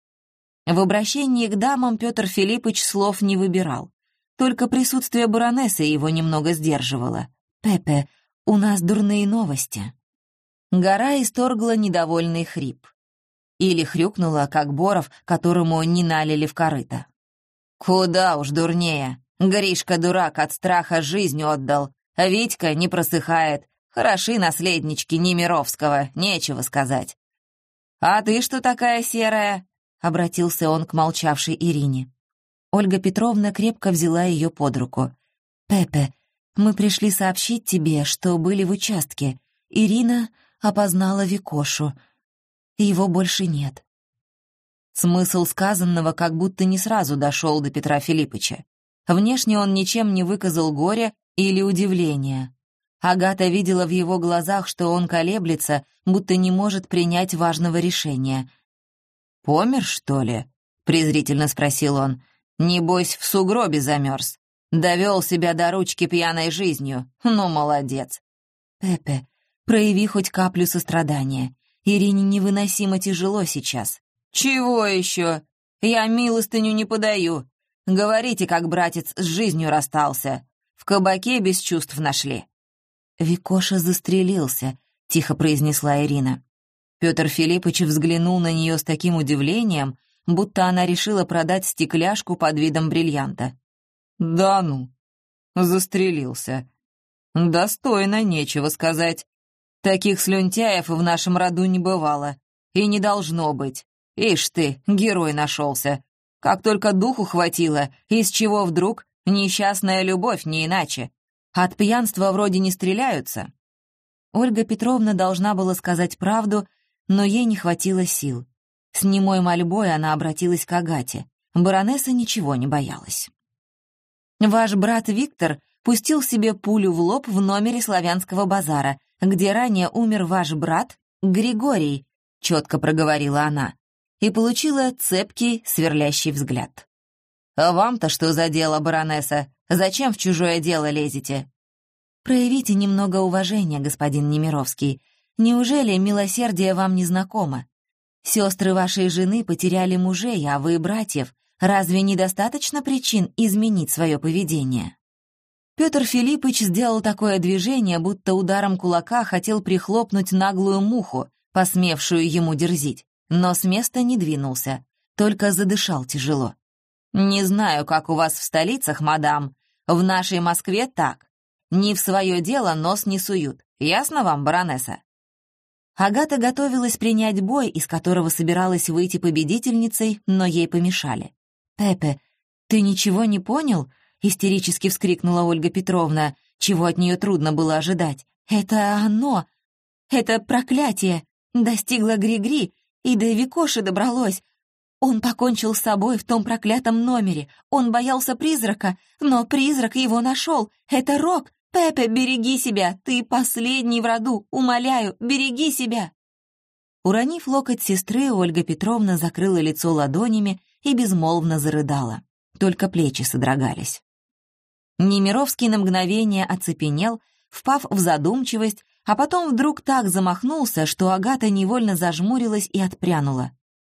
В обращении к дамам Петр Филиппович слов не выбирал. Только присутствие баронессы его немного сдерживало. «Пепе, у нас дурные новости». Гора исторгла недовольный хрип. Или хрюкнула, как боров, которому не налили в корыто. «Куда уж дурнее. Гришка-дурак от страха жизнь отдал. А Витька не просыхает. Хороши наследнички Немировского, нечего сказать». «А ты что такая серая?» — обратился он к молчавшей Ирине. Ольга Петровна крепко взяла ее под руку. «Пепе, мы пришли сообщить тебе, что были в участке. Ирина опознала Викошу. Его больше нет». Смысл сказанного как будто не сразу дошел до Петра Филипповича. Внешне он ничем не выказал горя или удивления. Агата видела в его глазах, что он колеблется, будто не может принять важного решения. «Помер, что ли?» — презрительно спросил он. «Небось, в сугробе замерз. Довел себя до ручки пьяной жизнью. Ну, молодец». «Пепе, прояви хоть каплю сострадания. Ирине невыносимо тяжело сейчас». «Чего еще? Я милостыню не подаю. Говорите, как братец с жизнью расстался. В кабаке без чувств нашли». «Викоша застрелился», — тихо произнесла Ирина. Петр Филиппович взглянул на нее с таким удивлением, будто она решила продать стекляшку под видом бриллианта. «Да ну, застрелился. Достойно, нечего сказать. Таких слюнтяев в нашем роду не бывало. И не должно быть. Ишь ты, герой нашелся. Как только духу хватило, из чего вдруг несчастная любовь, не иначе. От пьянства вроде не стреляются». Ольга Петровна должна была сказать правду, но ей не хватило сил. С немой мольбой она обратилась к Агате. Баронесса ничего не боялась. «Ваш брат Виктор пустил себе пулю в лоб в номере славянского базара, где ранее умер ваш брат Григорий», — четко проговорила она, и получила цепкий, сверлящий взгляд. «А вам-то что за дело, баронесса? Зачем в чужое дело лезете?» «Проявите немного уважения, господин Немировский. Неужели милосердие вам не знакомо? Сестры вашей жены потеряли мужей, а вы — братьев. Разве недостаточно причин изменить свое поведение?» Петр Филиппыч сделал такое движение, будто ударом кулака хотел прихлопнуть наглую муху, посмевшую ему дерзить, но с места не двинулся, только задышал тяжело. «Не знаю, как у вас в столицах, мадам. В нашей Москве так. Не в свое дело нос не суют. Ясно вам, баронесса?» Агата готовилась принять бой, из которого собиралась выйти победительницей, но ей помешали. «Пепе, ты ничего не понял?» — истерически вскрикнула Ольга Петровна, чего от нее трудно было ожидать. «Это оно! Это проклятие! Достигло Гри-Гри, и до Викоши добралось! Он покончил с собой в том проклятом номере! Он боялся призрака, но призрак его нашел! Это Рок! Пепе, береги себя! Ты последний в роду! Умоляю, береги себя!» Уронив локоть сестры, Ольга Петровна закрыла лицо ладонями и безмолвно зарыдала. Только плечи содрогались. Немировский на мгновение оцепенел, впав в задумчивость, а потом вдруг так замахнулся, что Агата невольно зажмурилась и отпрянула.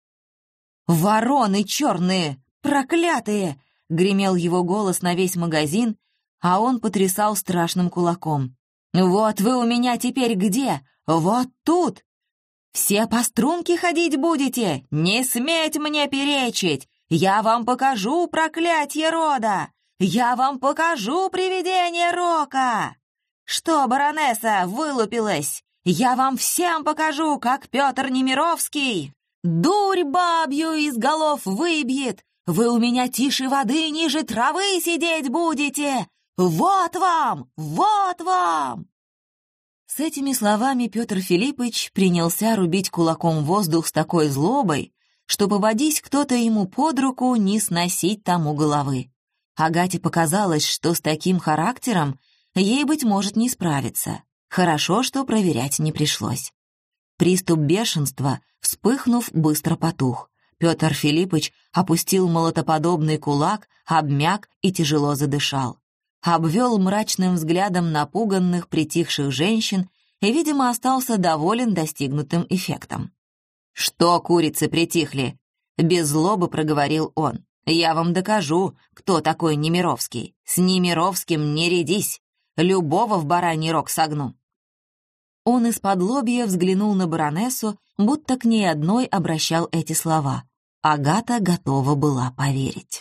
«Вороны черные! Проклятые!» — гремел его голос на весь магазин, а он потрясал страшным кулаком. «Вот вы у меня теперь где? Вот тут! Все по струнке ходить будете? Не сметь мне перечить! Я вам покажу проклятье рода! Я вам покажу привидение Рока! Что, баронесса, вылупилась? Я вам всем покажу, как Петр Немировский дурь бабью из голов выбьет! Вы у меня тише воды, ниже травы сидеть будете! Вот вам! Вот вам!» С этими словами Петр Филиппыч принялся рубить кулаком воздух с такой злобой, что, попадись кто-то ему под руку, не сносить тому головы. Агате показалось, что с таким характером ей, быть может, не справиться. Хорошо, что проверять не пришлось. Приступ бешенства, вспыхнув, быстро потух. Петр Филиппыч опустил молотоподобный кулак, обмяк и тяжело задышал. Обвел мрачным взглядом напуганных, притихших женщин и, видимо, остался доволен достигнутым эффектом. «Что, курицы, притихли?» — без злобы проговорил он. «Я вам докажу, кто такой Немировский. С Немировским не рядись, любого в бараний рог согну». Он из-под лобья взглянул на баронессу, будто к ней одной обращал эти слова. Агата готова была поверить.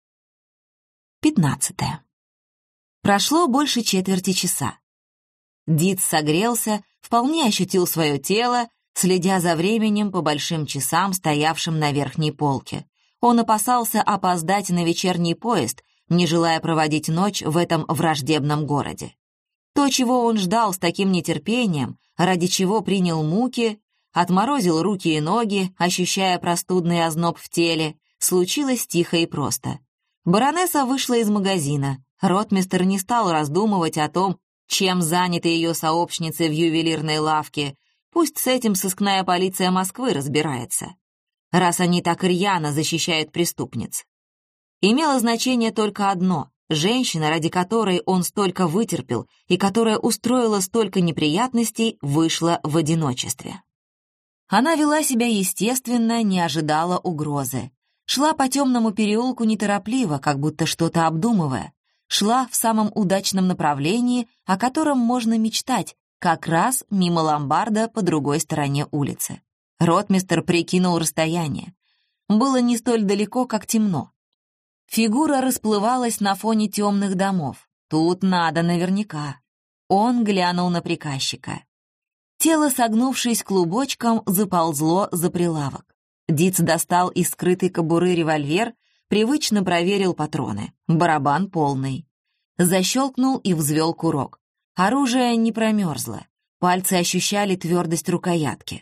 Пятнадцатое. Прошло больше четверти часа. Диц согрелся, вполне ощутил свое тело, следя за временем по большим часам, стоявшим на верхней полке. Он опасался опоздать на вечерний поезд, не желая проводить ночь в этом враждебном городе. То, чего он ждал с таким нетерпением, ради чего принял муки, отморозил руки и ноги, ощущая простудный озноб в теле, случилось тихо и просто. Баронесса вышла из магазина. Ротмистр не стал раздумывать о том, чем заняты ее сообщницы в ювелирной лавке. Пусть с этим сыскная полиция Москвы разбирается, раз они так рьяно защищают преступниц. Имело значение только одно — женщина, ради которой он столько вытерпел и которая устроила столько неприятностей, вышла в одиночестве. Она вела себя естественно, не ожидала угрозы. Шла по темному переулку неторопливо, как будто что-то обдумывая. Шла в самом удачном направлении, о котором можно мечтать, как раз мимо ломбарда по другой стороне улицы. Ротмистр прикинул расстояние. Было не столь далеко, как темно. Фигура расплывалась на фоне темных домов. Тут надо наверняка. Он глянул на приказчика. Тело, согнувшись клубочком, заползло за прилавок. Диц достал из скрытой кобуры револьвер, привычно проверил патроны. Барабан полный. Защелкнул и взвел курок. Оружие не промерзло. Пальцы ощущали твердость рукоятки.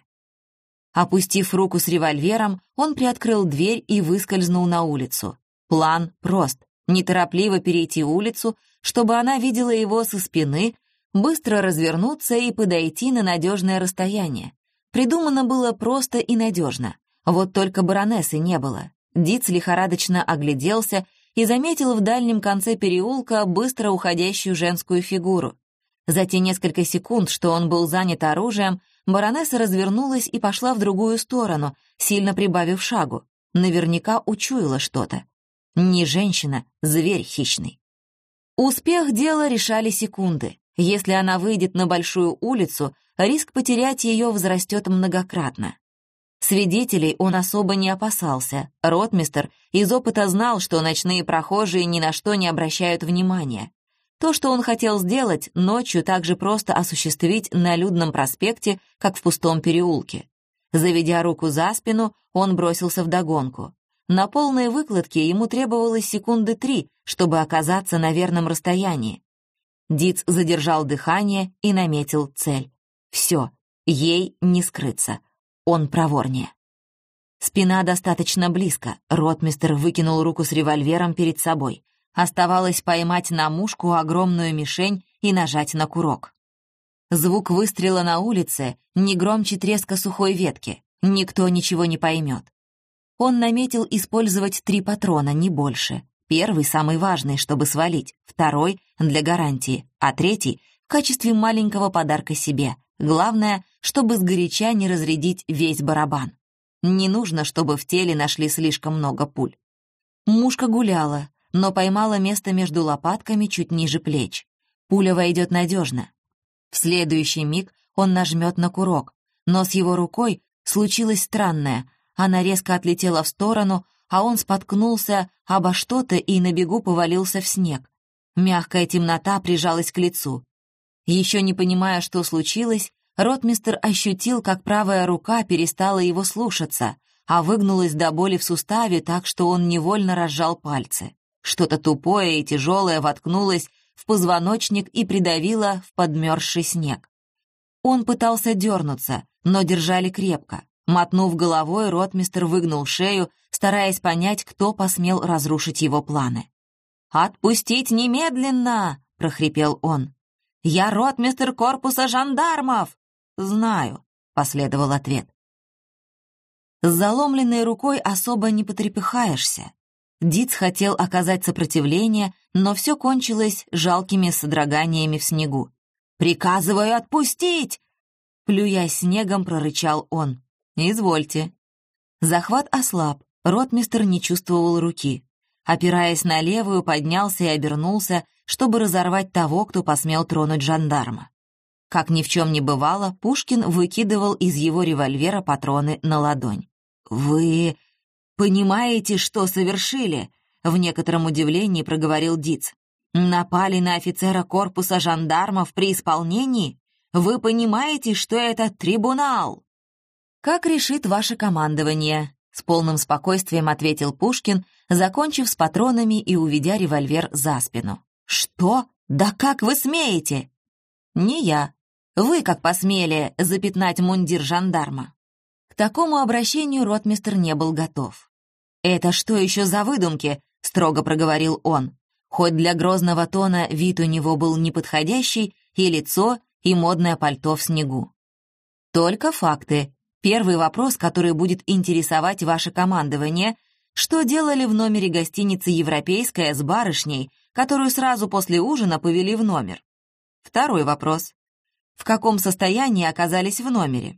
Опустив руку с револьвером, он приоткрыл дверь и выскользнул на улицу. План прост. Неторопливо перейти улицу, чтобы она видела его со спины, быстро развернуться и подойти на надежное расстояние. Придумано было просто и надежно. Вот только баронессы не было. Диц лихорадочно огляделся и заметил в дальнем конце переулка быстро уходящую женскую фигуру. За те несколько секунд, что он был занят оружием, баронесса развернулась и пошла в другую сторону, сильно прибавив шагу. Наверняка учуяла что-то. Не женщина, зверь хищный. Успех дела решали секунды. Если она выйдет на большую улицу, риск потерять ее возрастет многократно. Свидетелей он особо не опасался. Ротмистр из опыта знал, что ночные прохожие ни на что не обращают внимания. То, что он хотел сделать, ночью так же просто осуществить на людном проспекте, как в пустом переулке. Заведя руку за спину, он бросился вдогонку. На полной выкладке ему требовалось секунды три, чтобы оказаться на верном расстоянии. Диц задержал дыхание и наметил цель. Все, ей не скрыться. Он проворнее. Спина достаточно близко. Ротмистр выкинул руку с револьвером перед собой. Оставалось поймать на мушку огромную мишень и нажать на курок. Звук выстрела на улице не громче треска сухой ветки. Никто ничего не поймет. Он наметил использовать три патрона, не больше. Первый самый важный, чтобы свалить, второй — для гарантии, а третий — в качестве маленького подарка себе. Главное, чтобы сгоряча не разрядить весь барабан. Не нужно, чтобы в теле нашли слишком много пуль. Мушка гуляла, но поймала место между лопатками чуть ниже плеч. Пуля войдет надежно. В следующий миг он нажмет на курок, но с его рукой случилось странное. Она резко отлетела в сторону, а он споткнулся обо что-то и на бегу повалился в снег. Мягкая темнота прижалась к лицу. Еще не понимая, что случилось, ротмистр ощутил, как правая рука перестала его слушаться, а выгнулась до боли в суставе так, что он невольно разжал пальцы. Что-то тупое и тяжелое воткнулось в позвоночник и придавило в подмерзший снег. Он пытался дернуться, но держали крепко. Мотнув головой, ротмистр выгнул шею, стараясь понять, кто посмел разрушить его планы. «Отпустить немедленно!» — прохрипел он. «Я ротмистр корпуса жандармов!» «Знаю», — последовал ответ. С заломленной рукой особо не потрепыхаешься. Диц хотел оказать сопротивление, но все кончилось жалкими содроганиями в снегу. «Приказываю отпустить!» Плюясь снегом, прорычал он. «Извольте». Захват ослаб, ротмистр не чувствовал руки. Опираясь на левую, поднялся и обернулся, чтобы разорвать того, кто посмел тронуть жандарма. Как ни в чем не бывало, Пушкин выкидывал из его револьвера патроны на ладонь. «Вы понимаете, что совершили?» — в некотором удивлении проговорил Диц. «Напали на офицера корпуса жандармов при исполнении? Вы понимаете, что это трибунал?» «Как решит ваше командование», — с полным спокойствием ответил Пушкин, закончив с патронами и уведя револьвер за спину. «Что? Да как вы смеете?» «Не я. Вы как посмели запятнать мундир жандарма?» К такому обращению ротмистр не был готов. «Это что еще за выдумки?» — строго проговорил он. Хоть для грозного тона вид у него был неподходящий, и лицо, и модное пальто в снегу. «Только факты. Первый вопрос, который будет интересовать ваше командование, что делали в номере гостиницы «Европейская» с барышней, которую сразу после ужина повели в номер? Второй вопрос. В каком состоянии оказались в номере?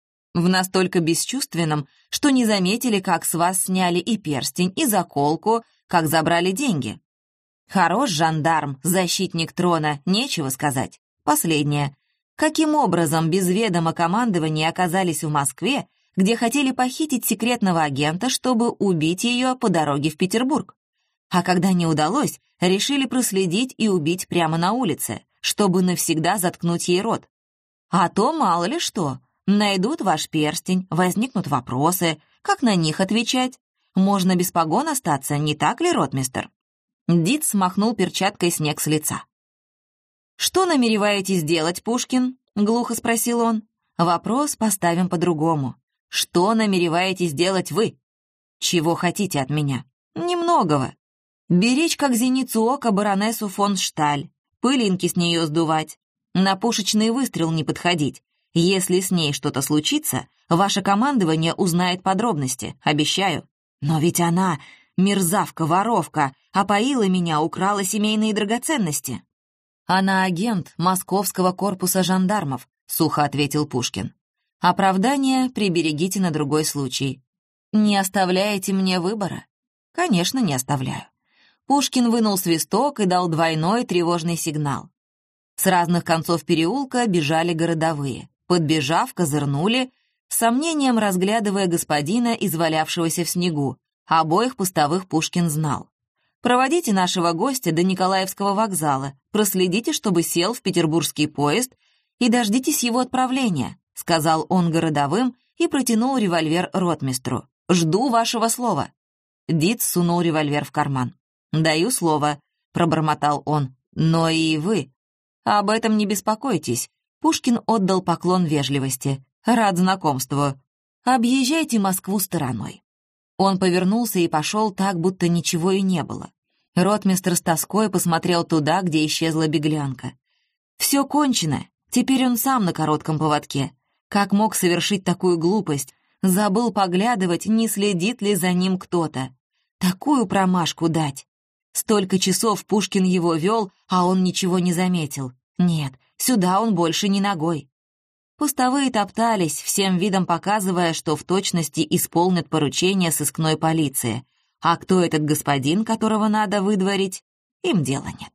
В настолько бесчувственном, что не заметили, как с вас сняли и перстень, и заколку, как забрали деньги. Хорош жандарм, защитник трона, нечего сказать. Последнее. Каким образом без ведома командования оказались в Москве, где хотели похитить секретного агента, чтобы убить ее по дороге в Петербург? А когда не удалось, решили проследить и убить прямо на улице, чтобы навсегда заткнуть ей рот. А то мало ли что. Найдут ваш перстень, возникнут вопросы. Как на них отвечать? Можно без погон остаться, не так ли, ротмистр?» Диц смахнул перчаткой снег с лица. «Что намереваетесь делать, Пушкин?» — глухо спросил он. «Вопрос поставим по-другому. Что намереваетесь делать вы? Чего хотите от меня? Немногого. Беречь как зеницу ока баронессу фон Шталь, пылинки с нее сдувать, на пушечный выстрел не подходить. Если с ней что-то случится, ваше командование узнает подробности, обещаю. Но ведь она, мерзавка-воровка, опоила меня, украла семейные драгоценности». «Она агент Московского корпуса жандармов», — сухо ответил Пушкин. «Оправдание приберегите на другой случай. Не оставляете мне выбора?» «Конечно, не оставляю. Пушкин вынул свисток и дал двойной тревожный сигнал. С разных концов переулка бежали городовые. Подбежав, козырнули, с сомнением разглядывая господина, извалявшегося в снегу. Обоих постовых Пушкин знал. «Проводите нашего гостя до Николаевского вокзала, проследите, чтобы сел в петербургский поезд и дождитесь его отправления», — сказал он городовым и протянул револьвер ротмистру. «Жду вашего слова». Диц сунул револьвер в карман. «Даю слово», — пробормотал он. «Но и вы. Об этом не беспокойтесь». Пушкин отдал поклон вежливости. «Рад знакомству. Объезжайте Москву стороной». Он повернулся и пошел так, будто ничего и не было. Ротмистр с тоской посмотрел туда, где исчезла беглянка. Все кончено. Теперь он сам на коротком поводке. Как мог совершить такую глупость? Забыл поглядывать, не следит ли за ним кто-то. Такую промашку дать. Столько часов Пушкин его вел, а он ничего не заметил. Нет, сюда он больше не ногой. Постовые топтались, всем видом показывая, что в точности исполнят поручение сыскной полиции. А кто этот господин, которого надо выдворить, им дела нет.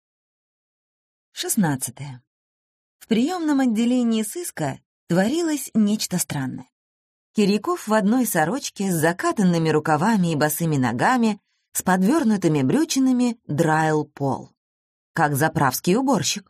шестнадцатое. В приемном отделении сыска творилось нечто странное. Кирьяков в одной сорочке с закатанными рукавами и босыми ногами, с подвернутыми брючинами драил пол. Как заправский уборщик.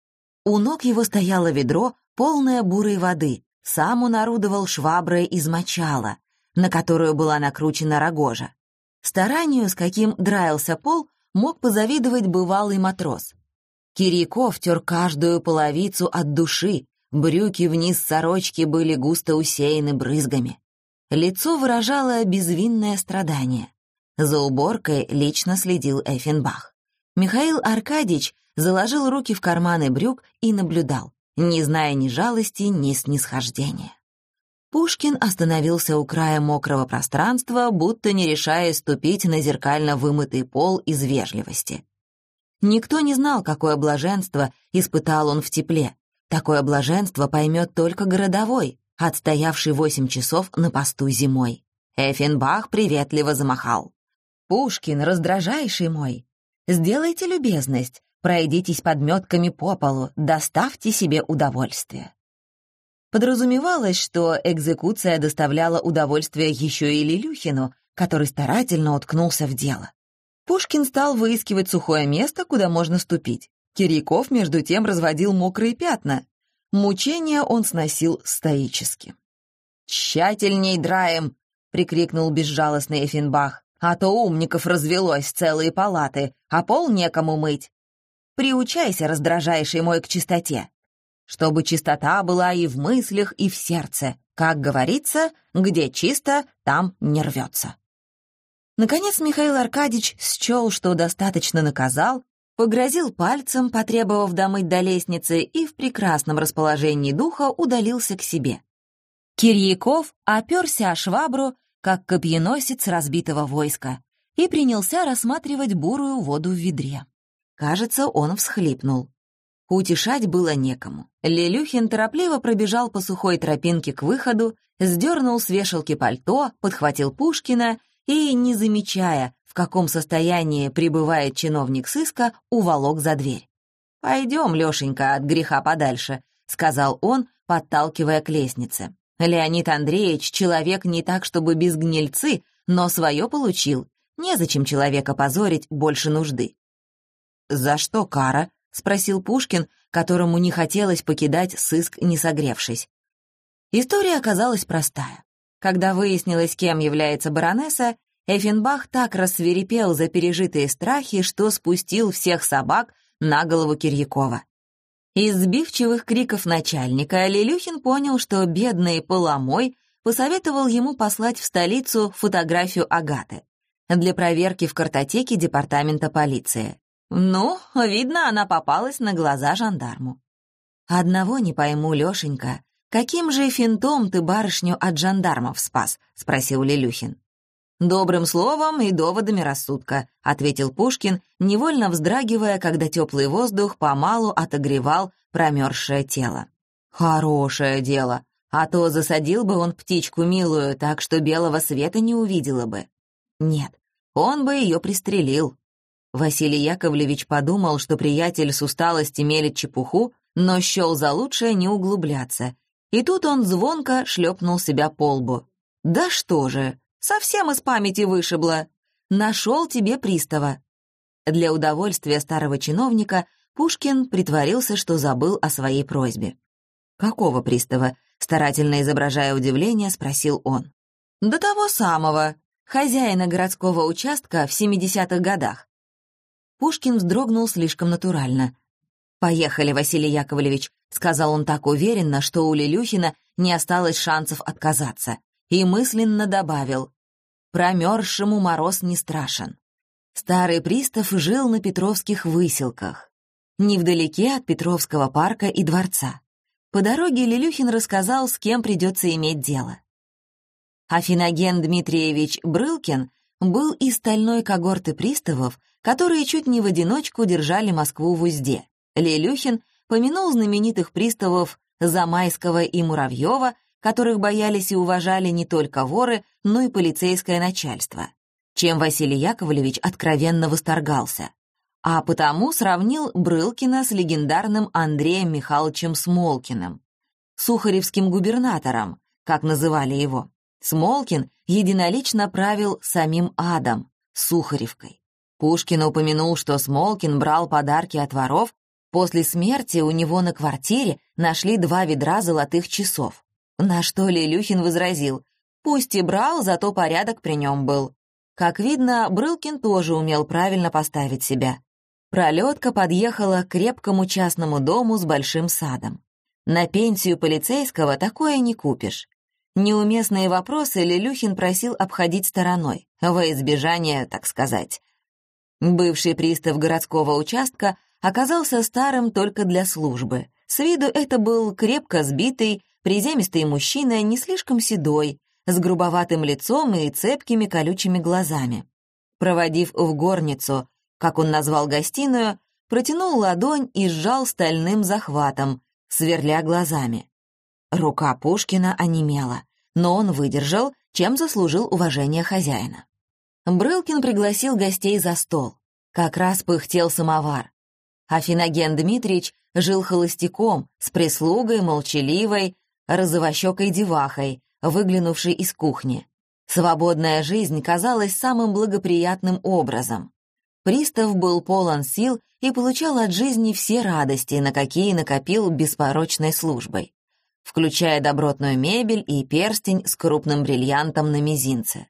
У ног его стояло ведро, полное бурой воды, сам он орудовал шваброй из мочала, на которую была накручена рогожа. Старанию, с каким драился пол, мог позавидовать бывалый матрос. Кирьяков тер каждую половицу от души, брюки вниз сорочки были густо усеяны брызгами. Лицо выражало безвинное страдание. За уборкой лично следил Эффенбах. Михаил Аркадьич заложил руки в карманы брюк и наблюдал, не зная ни жалости, ни снисхождения. Пушкин остановился у края мокрого пространства, будто не решая ступить на зеркально вымытый пол из вежливости. Никто не знал, какое блаженство испытал он в тепле. Такое блаженство поймет только городовой, отстоявший восемь часов на посту зимой. Эффенбах приветливо замахал. «Пушкин, раздражайший мой, сделайте любезность, пройдитесь подметками по полу, доставьте себе удовольствие». Подразумевалось, что экзекуция доставляла удовольствие еще и Лелюхину, который старательно уткнулся в дело. Пушкин стал выискивать сухое место, куда можно ступить. Кирьяков, между тем, разводил мокрые пятна. Мучения он сносил стоически. «Тщательней драем!» — прикрикнул безжалостный Эффенбах. «А то умников развелось целые палаты, а пол некому мыть. Приучайся, раздражайший мой, к чистоте. Чтобы чистота была и в мыслях, и в сердце. Как говорится, где чисто, там не рвется». Наконец Михаил Аркадьич счел, что достаточно наказал, погрозил пальцем, потребовав домыть до лестницы, и в прекрасном расположении духа удалился к себе. Кирьяков оперся о швабру, как копьеносец разбитого войска, и принялся рассматривать бурую воду в ведре. Кажется, он всхлипнул. Утешать было некому. Лелюхин торопливо пробежал по сухой тропинке к выходу, сдернул с вешалки пальто, подхватил Пушкина и, не замечая, в каком состоянии пребывает чиновник сыска, уволок за дверь. «Пойдем, Лешенька, от греха подальше», — сказал он, подталкивая к лестнице. «Леонид Андреевич человек не так, чтобы без гнильцы, но свое получил. Незачем человека позорить больше нужды». «За что кара?» — спросил Пушкин, которому не хотелось покидать сыск, не согревшись. История оказалась простая. Когда выяснилось, кем является баронесса, Эффенбах так рассвирепел за пережитые страхи, что спустил всех собак на голову Кирьякова. Из сбивчивых криков начальника Лелюхин понял, что бедный поломой посоветовал ему послать в столицу фотографию Агаты для проверки в картотеке департамента полиции. Ну, видно, она попалась на глаза жандарму. «Одного не пойму, Лешенька, каким же финтом ты барышню от жандармов спас?» — спросил Лелюхин. «Добрым словом и доводами рассудка», — ответил Пушкин, невольно вздрагивая, когда теплый воздух помалу отогревал промерзшее тело. «Хорошее дело, а то засадил бы он птичку милую так, что белого света не увидела бы. Нет, он бы ее пристрелил. Василий Яковлевич подумал, что приятель с усталости мелет чепуху, но счел за лучшее не углубляться. И тут он звонко шлепнул себя по лбу. «Да что же, совсем из памяти вышибло! Нашел тебе пристава!» Для удовольствия старого чиновника Пушкин притворился, что забыл о своей просьбе. «Какого пристава?» — старательно изображая удивление, спросил он. «Да того самого, хозяина городского участка в семидесятых годах». Пушкин вздрогнул слишком натурально. «Поехали, Василий Яковлевич», — сказал он так уверенно, что у Лелюхина не осталось шансов отказаться, и мысленно добавил: «Промерзшему мороз не страшен». Старый пристав жил на Петровских выселках, невдалеке от Петровского парка и дворца. По дороге Лелюхин рассказал, с кем придется иметь дело. Афиноген Дмитриевич Брылкин был из стальной когорты приставов, которые чуть не в одиночку держали Москву в узде. Лелюхин помянул знаменитых приставов Замайского и Муравьева, которых боялись и уважали не только воры, но и полицейское начальство, чем Василий Яковлевич откровенно восторгался. А потому сравнил Брылкина с легендарным Андреем Михайловичем Смолкиным, сухаревским губернатором, как называли его. Смолкин единолично правил самим адом, Сухаревкой. Пушкин упомянул, что Смолкин брал подарки от воров. После смерти у него на квартире нашли два ведра золотых часов. На что Лелюхин возразил: «Пусть и брал, зато порядок при нем был». Как видно, Брылкин тоже умел правильно поставить себя. Пролетка подъехала к крепкому частному дому с большим садом. На пенсию полицейского такое не купишь. Неуместные вопросы Лелюхин просил обходить стороной, во избежание, так сказать. Бывший пристав городского участка оказался старым только для службы. С виду это был крепко сбитый, приземистый мужчина, не слишком седой, с грубоватым лицом и цепкими колючими глазами. Проводив в горницу, как он назвал гостиную, протянул ладонь и сжал стальным захватом, сверля глазами. Рука Пушкина онемела, но он выдержал, чем заслужил уважение хозяина. Брылкин пригласил гостей за стол. Как раз пыхтел самовар. Афиноген Дмитриевич жил холостяком, с прислугой, молчаливой, розовощекой девахой, выглянувшей из кухни. Свободная жизнь казалась самым благоприятным образом. Пристав был полон сил и получал от жизни все радости, на какие накопил беспорочной службой, включая добротную мебель и перстень с крупным бриллиантом на мизинце.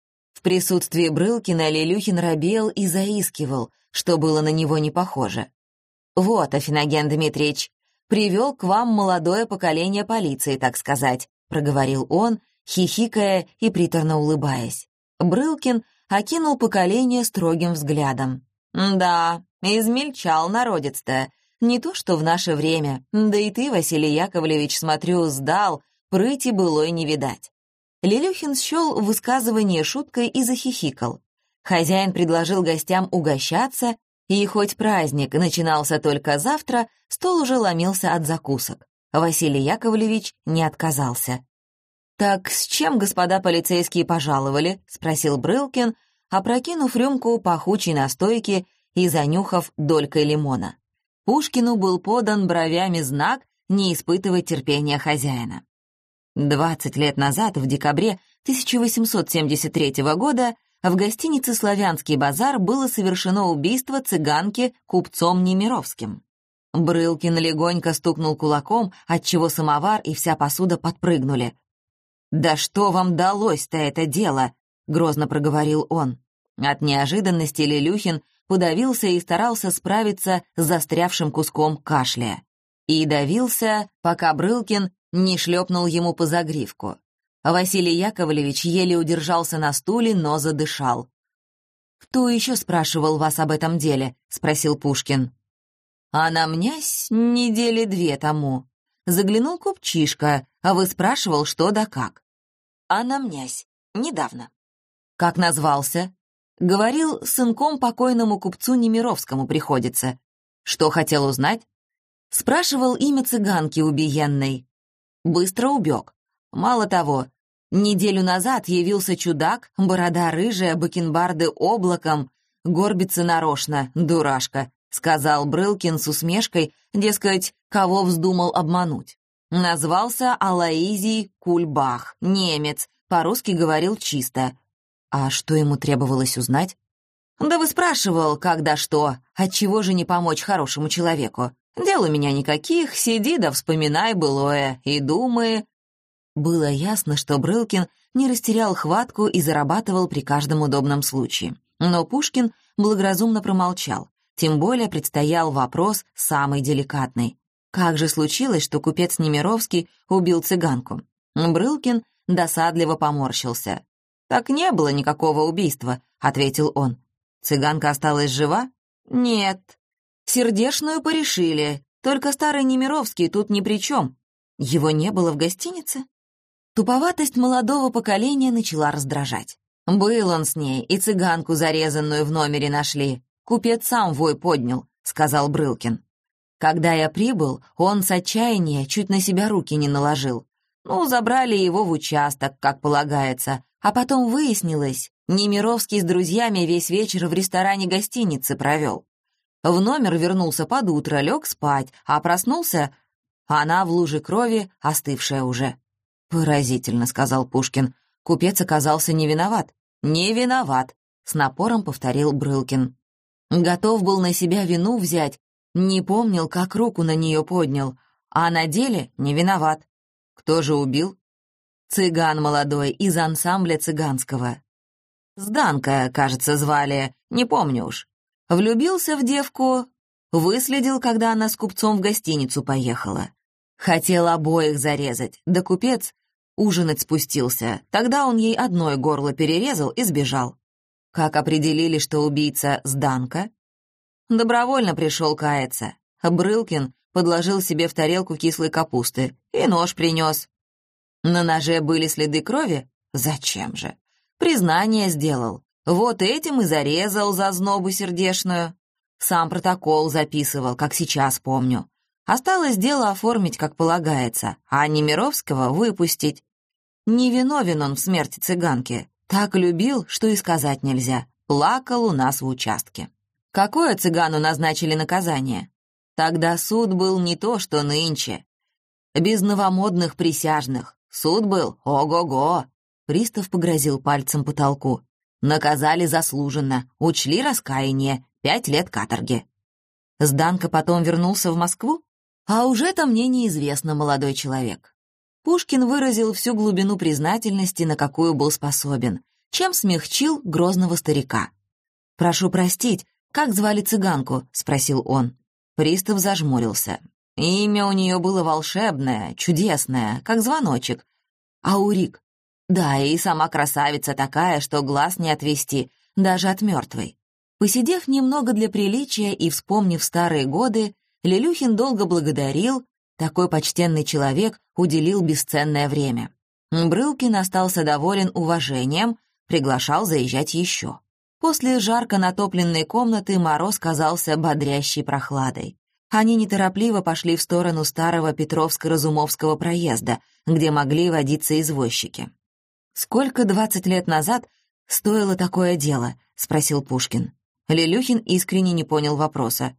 В присутствии Брылкина Лелюхин робел и заискивал, что было на него не похоже. «Вот, Афиноген Дмитриевич, привел к вам молодое поколение полиции, так сказать», — проговорил он, хихикая и приторно улыбаясь. Брылкин окинул поколение строгим взглядом. «Да, измельчал народец-то. Не то что в наше время. Да и ты, Василий Яковлевич, смотрю, сдал, прыти былой не видать». Лелюхин счел высказывание шуткой и захихикал. Хозяин предложил гостям угощаться, и хоть праздник начинался только завтра, стол уже ломился от закусок. Василий Яковлевич не отказался. «Так с чем господа полицейские пожаловали?» — спросил Брылкин, опрокинув рюмку пахучей настойки и занюхав долькой лимона. Пушкину был подан бровями знак не испытывать терпения хозяина. Двадцать лет назад, в декабре тысяча восемьсот семьдесят третьего года, в гостинице «Славянский базар» было совершено убийство цыганки купцом Немировским. Брылкин легонько стукнул кулаком, отчего самовар и вся посуда подпрыгнули. «Да что вам далось-то это дело?» — грозно проговорил он. От неожиданности Лелюхин подавился и старался справиться с застрявшим куском кашля. И давился, пока Брылкин не шлепнул ему по загривку. Василий Яковлевич еле удержался на стуле, но задышал. «Кто еще спрашивал вас об этом деле?» — спросил Пушкин. «А на мнясь недели две тому. Заглянул купчишка, а вы спрашивал, что да как». «А на мнясь недавно». «Как назвался?» «Говорил, сынком покойному купцу Немировскому приходится». «Что хотел узнать?» «Спрашивал имя цыганки убиенной». «Быстро убег. Мало того, неделю назад явился чудак, борода рыжая, бакенбарды облаком, горбится нарочно, дурашка», — сказал Брылкин с усмешкой, дескать, кого вздумал обмануть. Назвался Алоизий Кульбах, немец, по-русски говорил чисто. А что ему требовалось узнать? «Да вы спрашивал, когда что, отчего же не помочь хорошему человеку? Дел у меня никаких, сиди да вспоминай былое и думай». Было ясно, что Брылкин не растерял хватку и зарабатывал при каждом удобном случае. Но Пушкин благоразумно промолчал, тем более предстоял вопрос самый деликатный. Как же случилось, что купец Немировский убил цыганку? Брылкин досадливо поморщился. «Так не было никакого убийства», — ответил он. «Цыганка осталась жива?» «Нет. Сердечную порешили, только старый Немировский тут ни при чем. Его не было в гостинице?» Туповатость молодого поколения начала раздражать. «Был он с ней, и цыганку зарезанную в номере нашли. Купец сам вой поднял», — сказал Брылкин. «Когда я прибыл, он с отчаяния чуть на себя руки не наложил. Ну, забрали его в участок, как полагается, а потом выяснилось, Немировский с друзьями весь вечер в ресторане гостиницы провел. В номер вернулся под утро, лег спать, а проснулся, она в луже крови, остывшая уже». «Поразительно», — сказал Пушкин. «Купец оказался не виноват». «Не виноват», — с напором повторил Брылкин. Готов был на себя вину взять, не помнил, как руку на нее поднял, а на деле не виноват. Кто же убил? Цыган молодой из ансамбля цыганского. Зданка, кажется, звали, не помню уж. Влюбился в девку, выследил, когда она с купцом в гостиницу поехала. Хотел обоих зарезать, да купец ужинать спустился, тогда он ей одной горло перерезал и сбежал. Как определили, что убийца Зданка? Добровольно пришел каяться. Брылкин подложил себе в тарелку кислой капусты и нож принес. На ноже были следы крови? Зачем же? Признание сделал. Вот этим и зарезал за знобу сердечную. Сам протокол записывал, как сейчас помню. Осталось дело оформить, как полагается, а Немировского выпустить. Невиновен он в смерти цыганки. Так любил, что и сказать нельзя. Плакал у нас в участке. Какое цыгану назначили наказание? Тогда суд был не то, что нынче. Без новомодных присяжных. Суд был ого-го. Пристав погрозил пальцем потолку. Наказали заслуженно, учли раскаяние, пять лет каторги. Зданка потом вернулся в Москву? А уже это мне неизвестно, молодой человек. Пушкин выразил всю глубину признательности, на какую был способен, чем смягчил грозного старика. «Прошу простить, как звали цыганку?» — спросил он. Пристав зажмурился. Имя у нее было волшебное, чудесное, как звоночек. Аурик. Да, и сама красавица такая, что глаз не отвести, даже от мертвой. Посидев немного для приличия и вспомнив старые годы, Лелюхин долго благодарил, такой почтенный человек уделил бесценное время. Брылкин остался доволен уважением, приглашал заезжать еще. После жарко натопленной комнаты мороз казался бодрящей прохладой. Они неторопливо пошли в сторону старого Петровско-Разумовского проезда, где могли водиться извозчики. «Сколько двадцать лет назад стоило такое дело?» — спросил Пушкин. Лелюхин искренне не понял вопроса.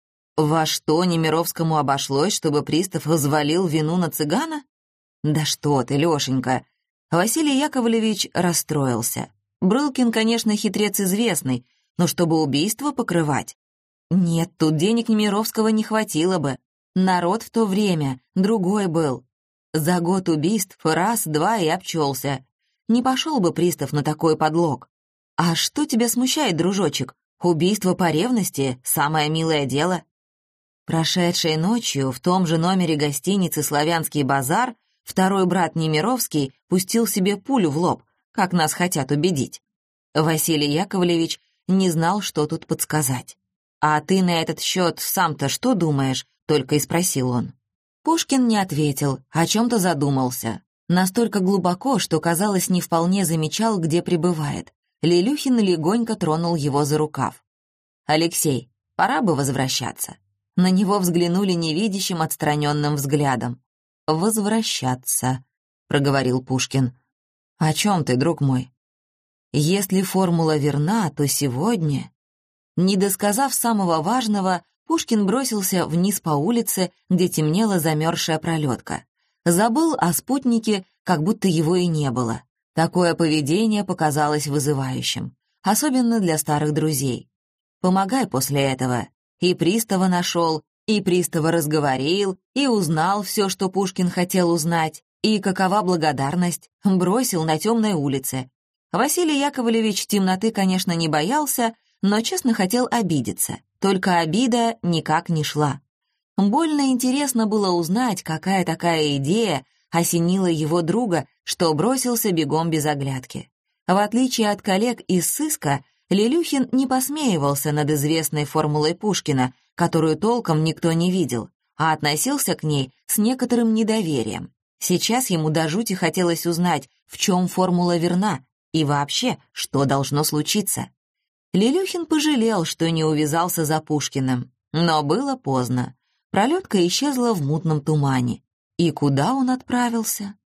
«Во что Немировскому обошлось, чтобы пристав взвалил вину на цыгана?» «Да что ты, Лешенька!» Василий Яковлевич расстроился. Брылкин, конечно, хитрец известный, но чтобы убийство покрывать. Нет, тут денег Немировского не хватило бы. Народ в то время другой был. За год убийств раз-два и обчелся. Не пошел бы пристав на такой подлог. А что тебя смущает, дружочек? Убийство по ревности — самое милое дело. Прошедшей ночью в том же номере гостиницы «Славянский базар» второй брат Немировский пустил себе пулю в лоб, как нас хотят убедить. Василий Яковлевич не знал, что тут подсказать. «А ты на этот счет сам-то что думаешь?» — только и спросил он. Пушкин не ответил, о чем-то задумался. Настолько глубоко, что, казалось, не вполне замечал, где пребывает. Лелюхин легонько тронул его за рукав. «Алексей, пора бы возвращаться». На него взглянули невидящим отстраненным взглядом. «Возвращаться», — проговорил Пушкин. «О чем ты, друг мой?» «Если формула верна, то сегодня...» Не досказав самого важного, Пушкин бросился вниз по улице, где темнела замерзшая пролетка. Забыл о спутнике, как будто его и не было. Такое поведение показалось вызывающим, особенно для старых друзей. Помогай после этого. И пристава нашел, и пристава разговорил, и узнал все, что Пушкин хотел узнать, и какова благодарность, бросил на темной улице. Василий Яковлевич темноты, конечно, не боялся, но честно хотел обидеться, только обида никак не шла. Больно интересно было узнать, какая такая идея осенила его друга, что бросился бегом без оглядки. В отличие от коллег из сыска, Лелюхин не посмеивался над известной формулой Пушкина, которую толком никто не видел, а относился к ней с некоторым недоверием. Сейчас ему до жути хотелось узнать, в чем формула верна и вообще, что должно случиться. Лелюхин пожалел, что не увязался за Пушкиным, но было поздно. Пролетка исчезла в мутном тумане. И куда он отправился?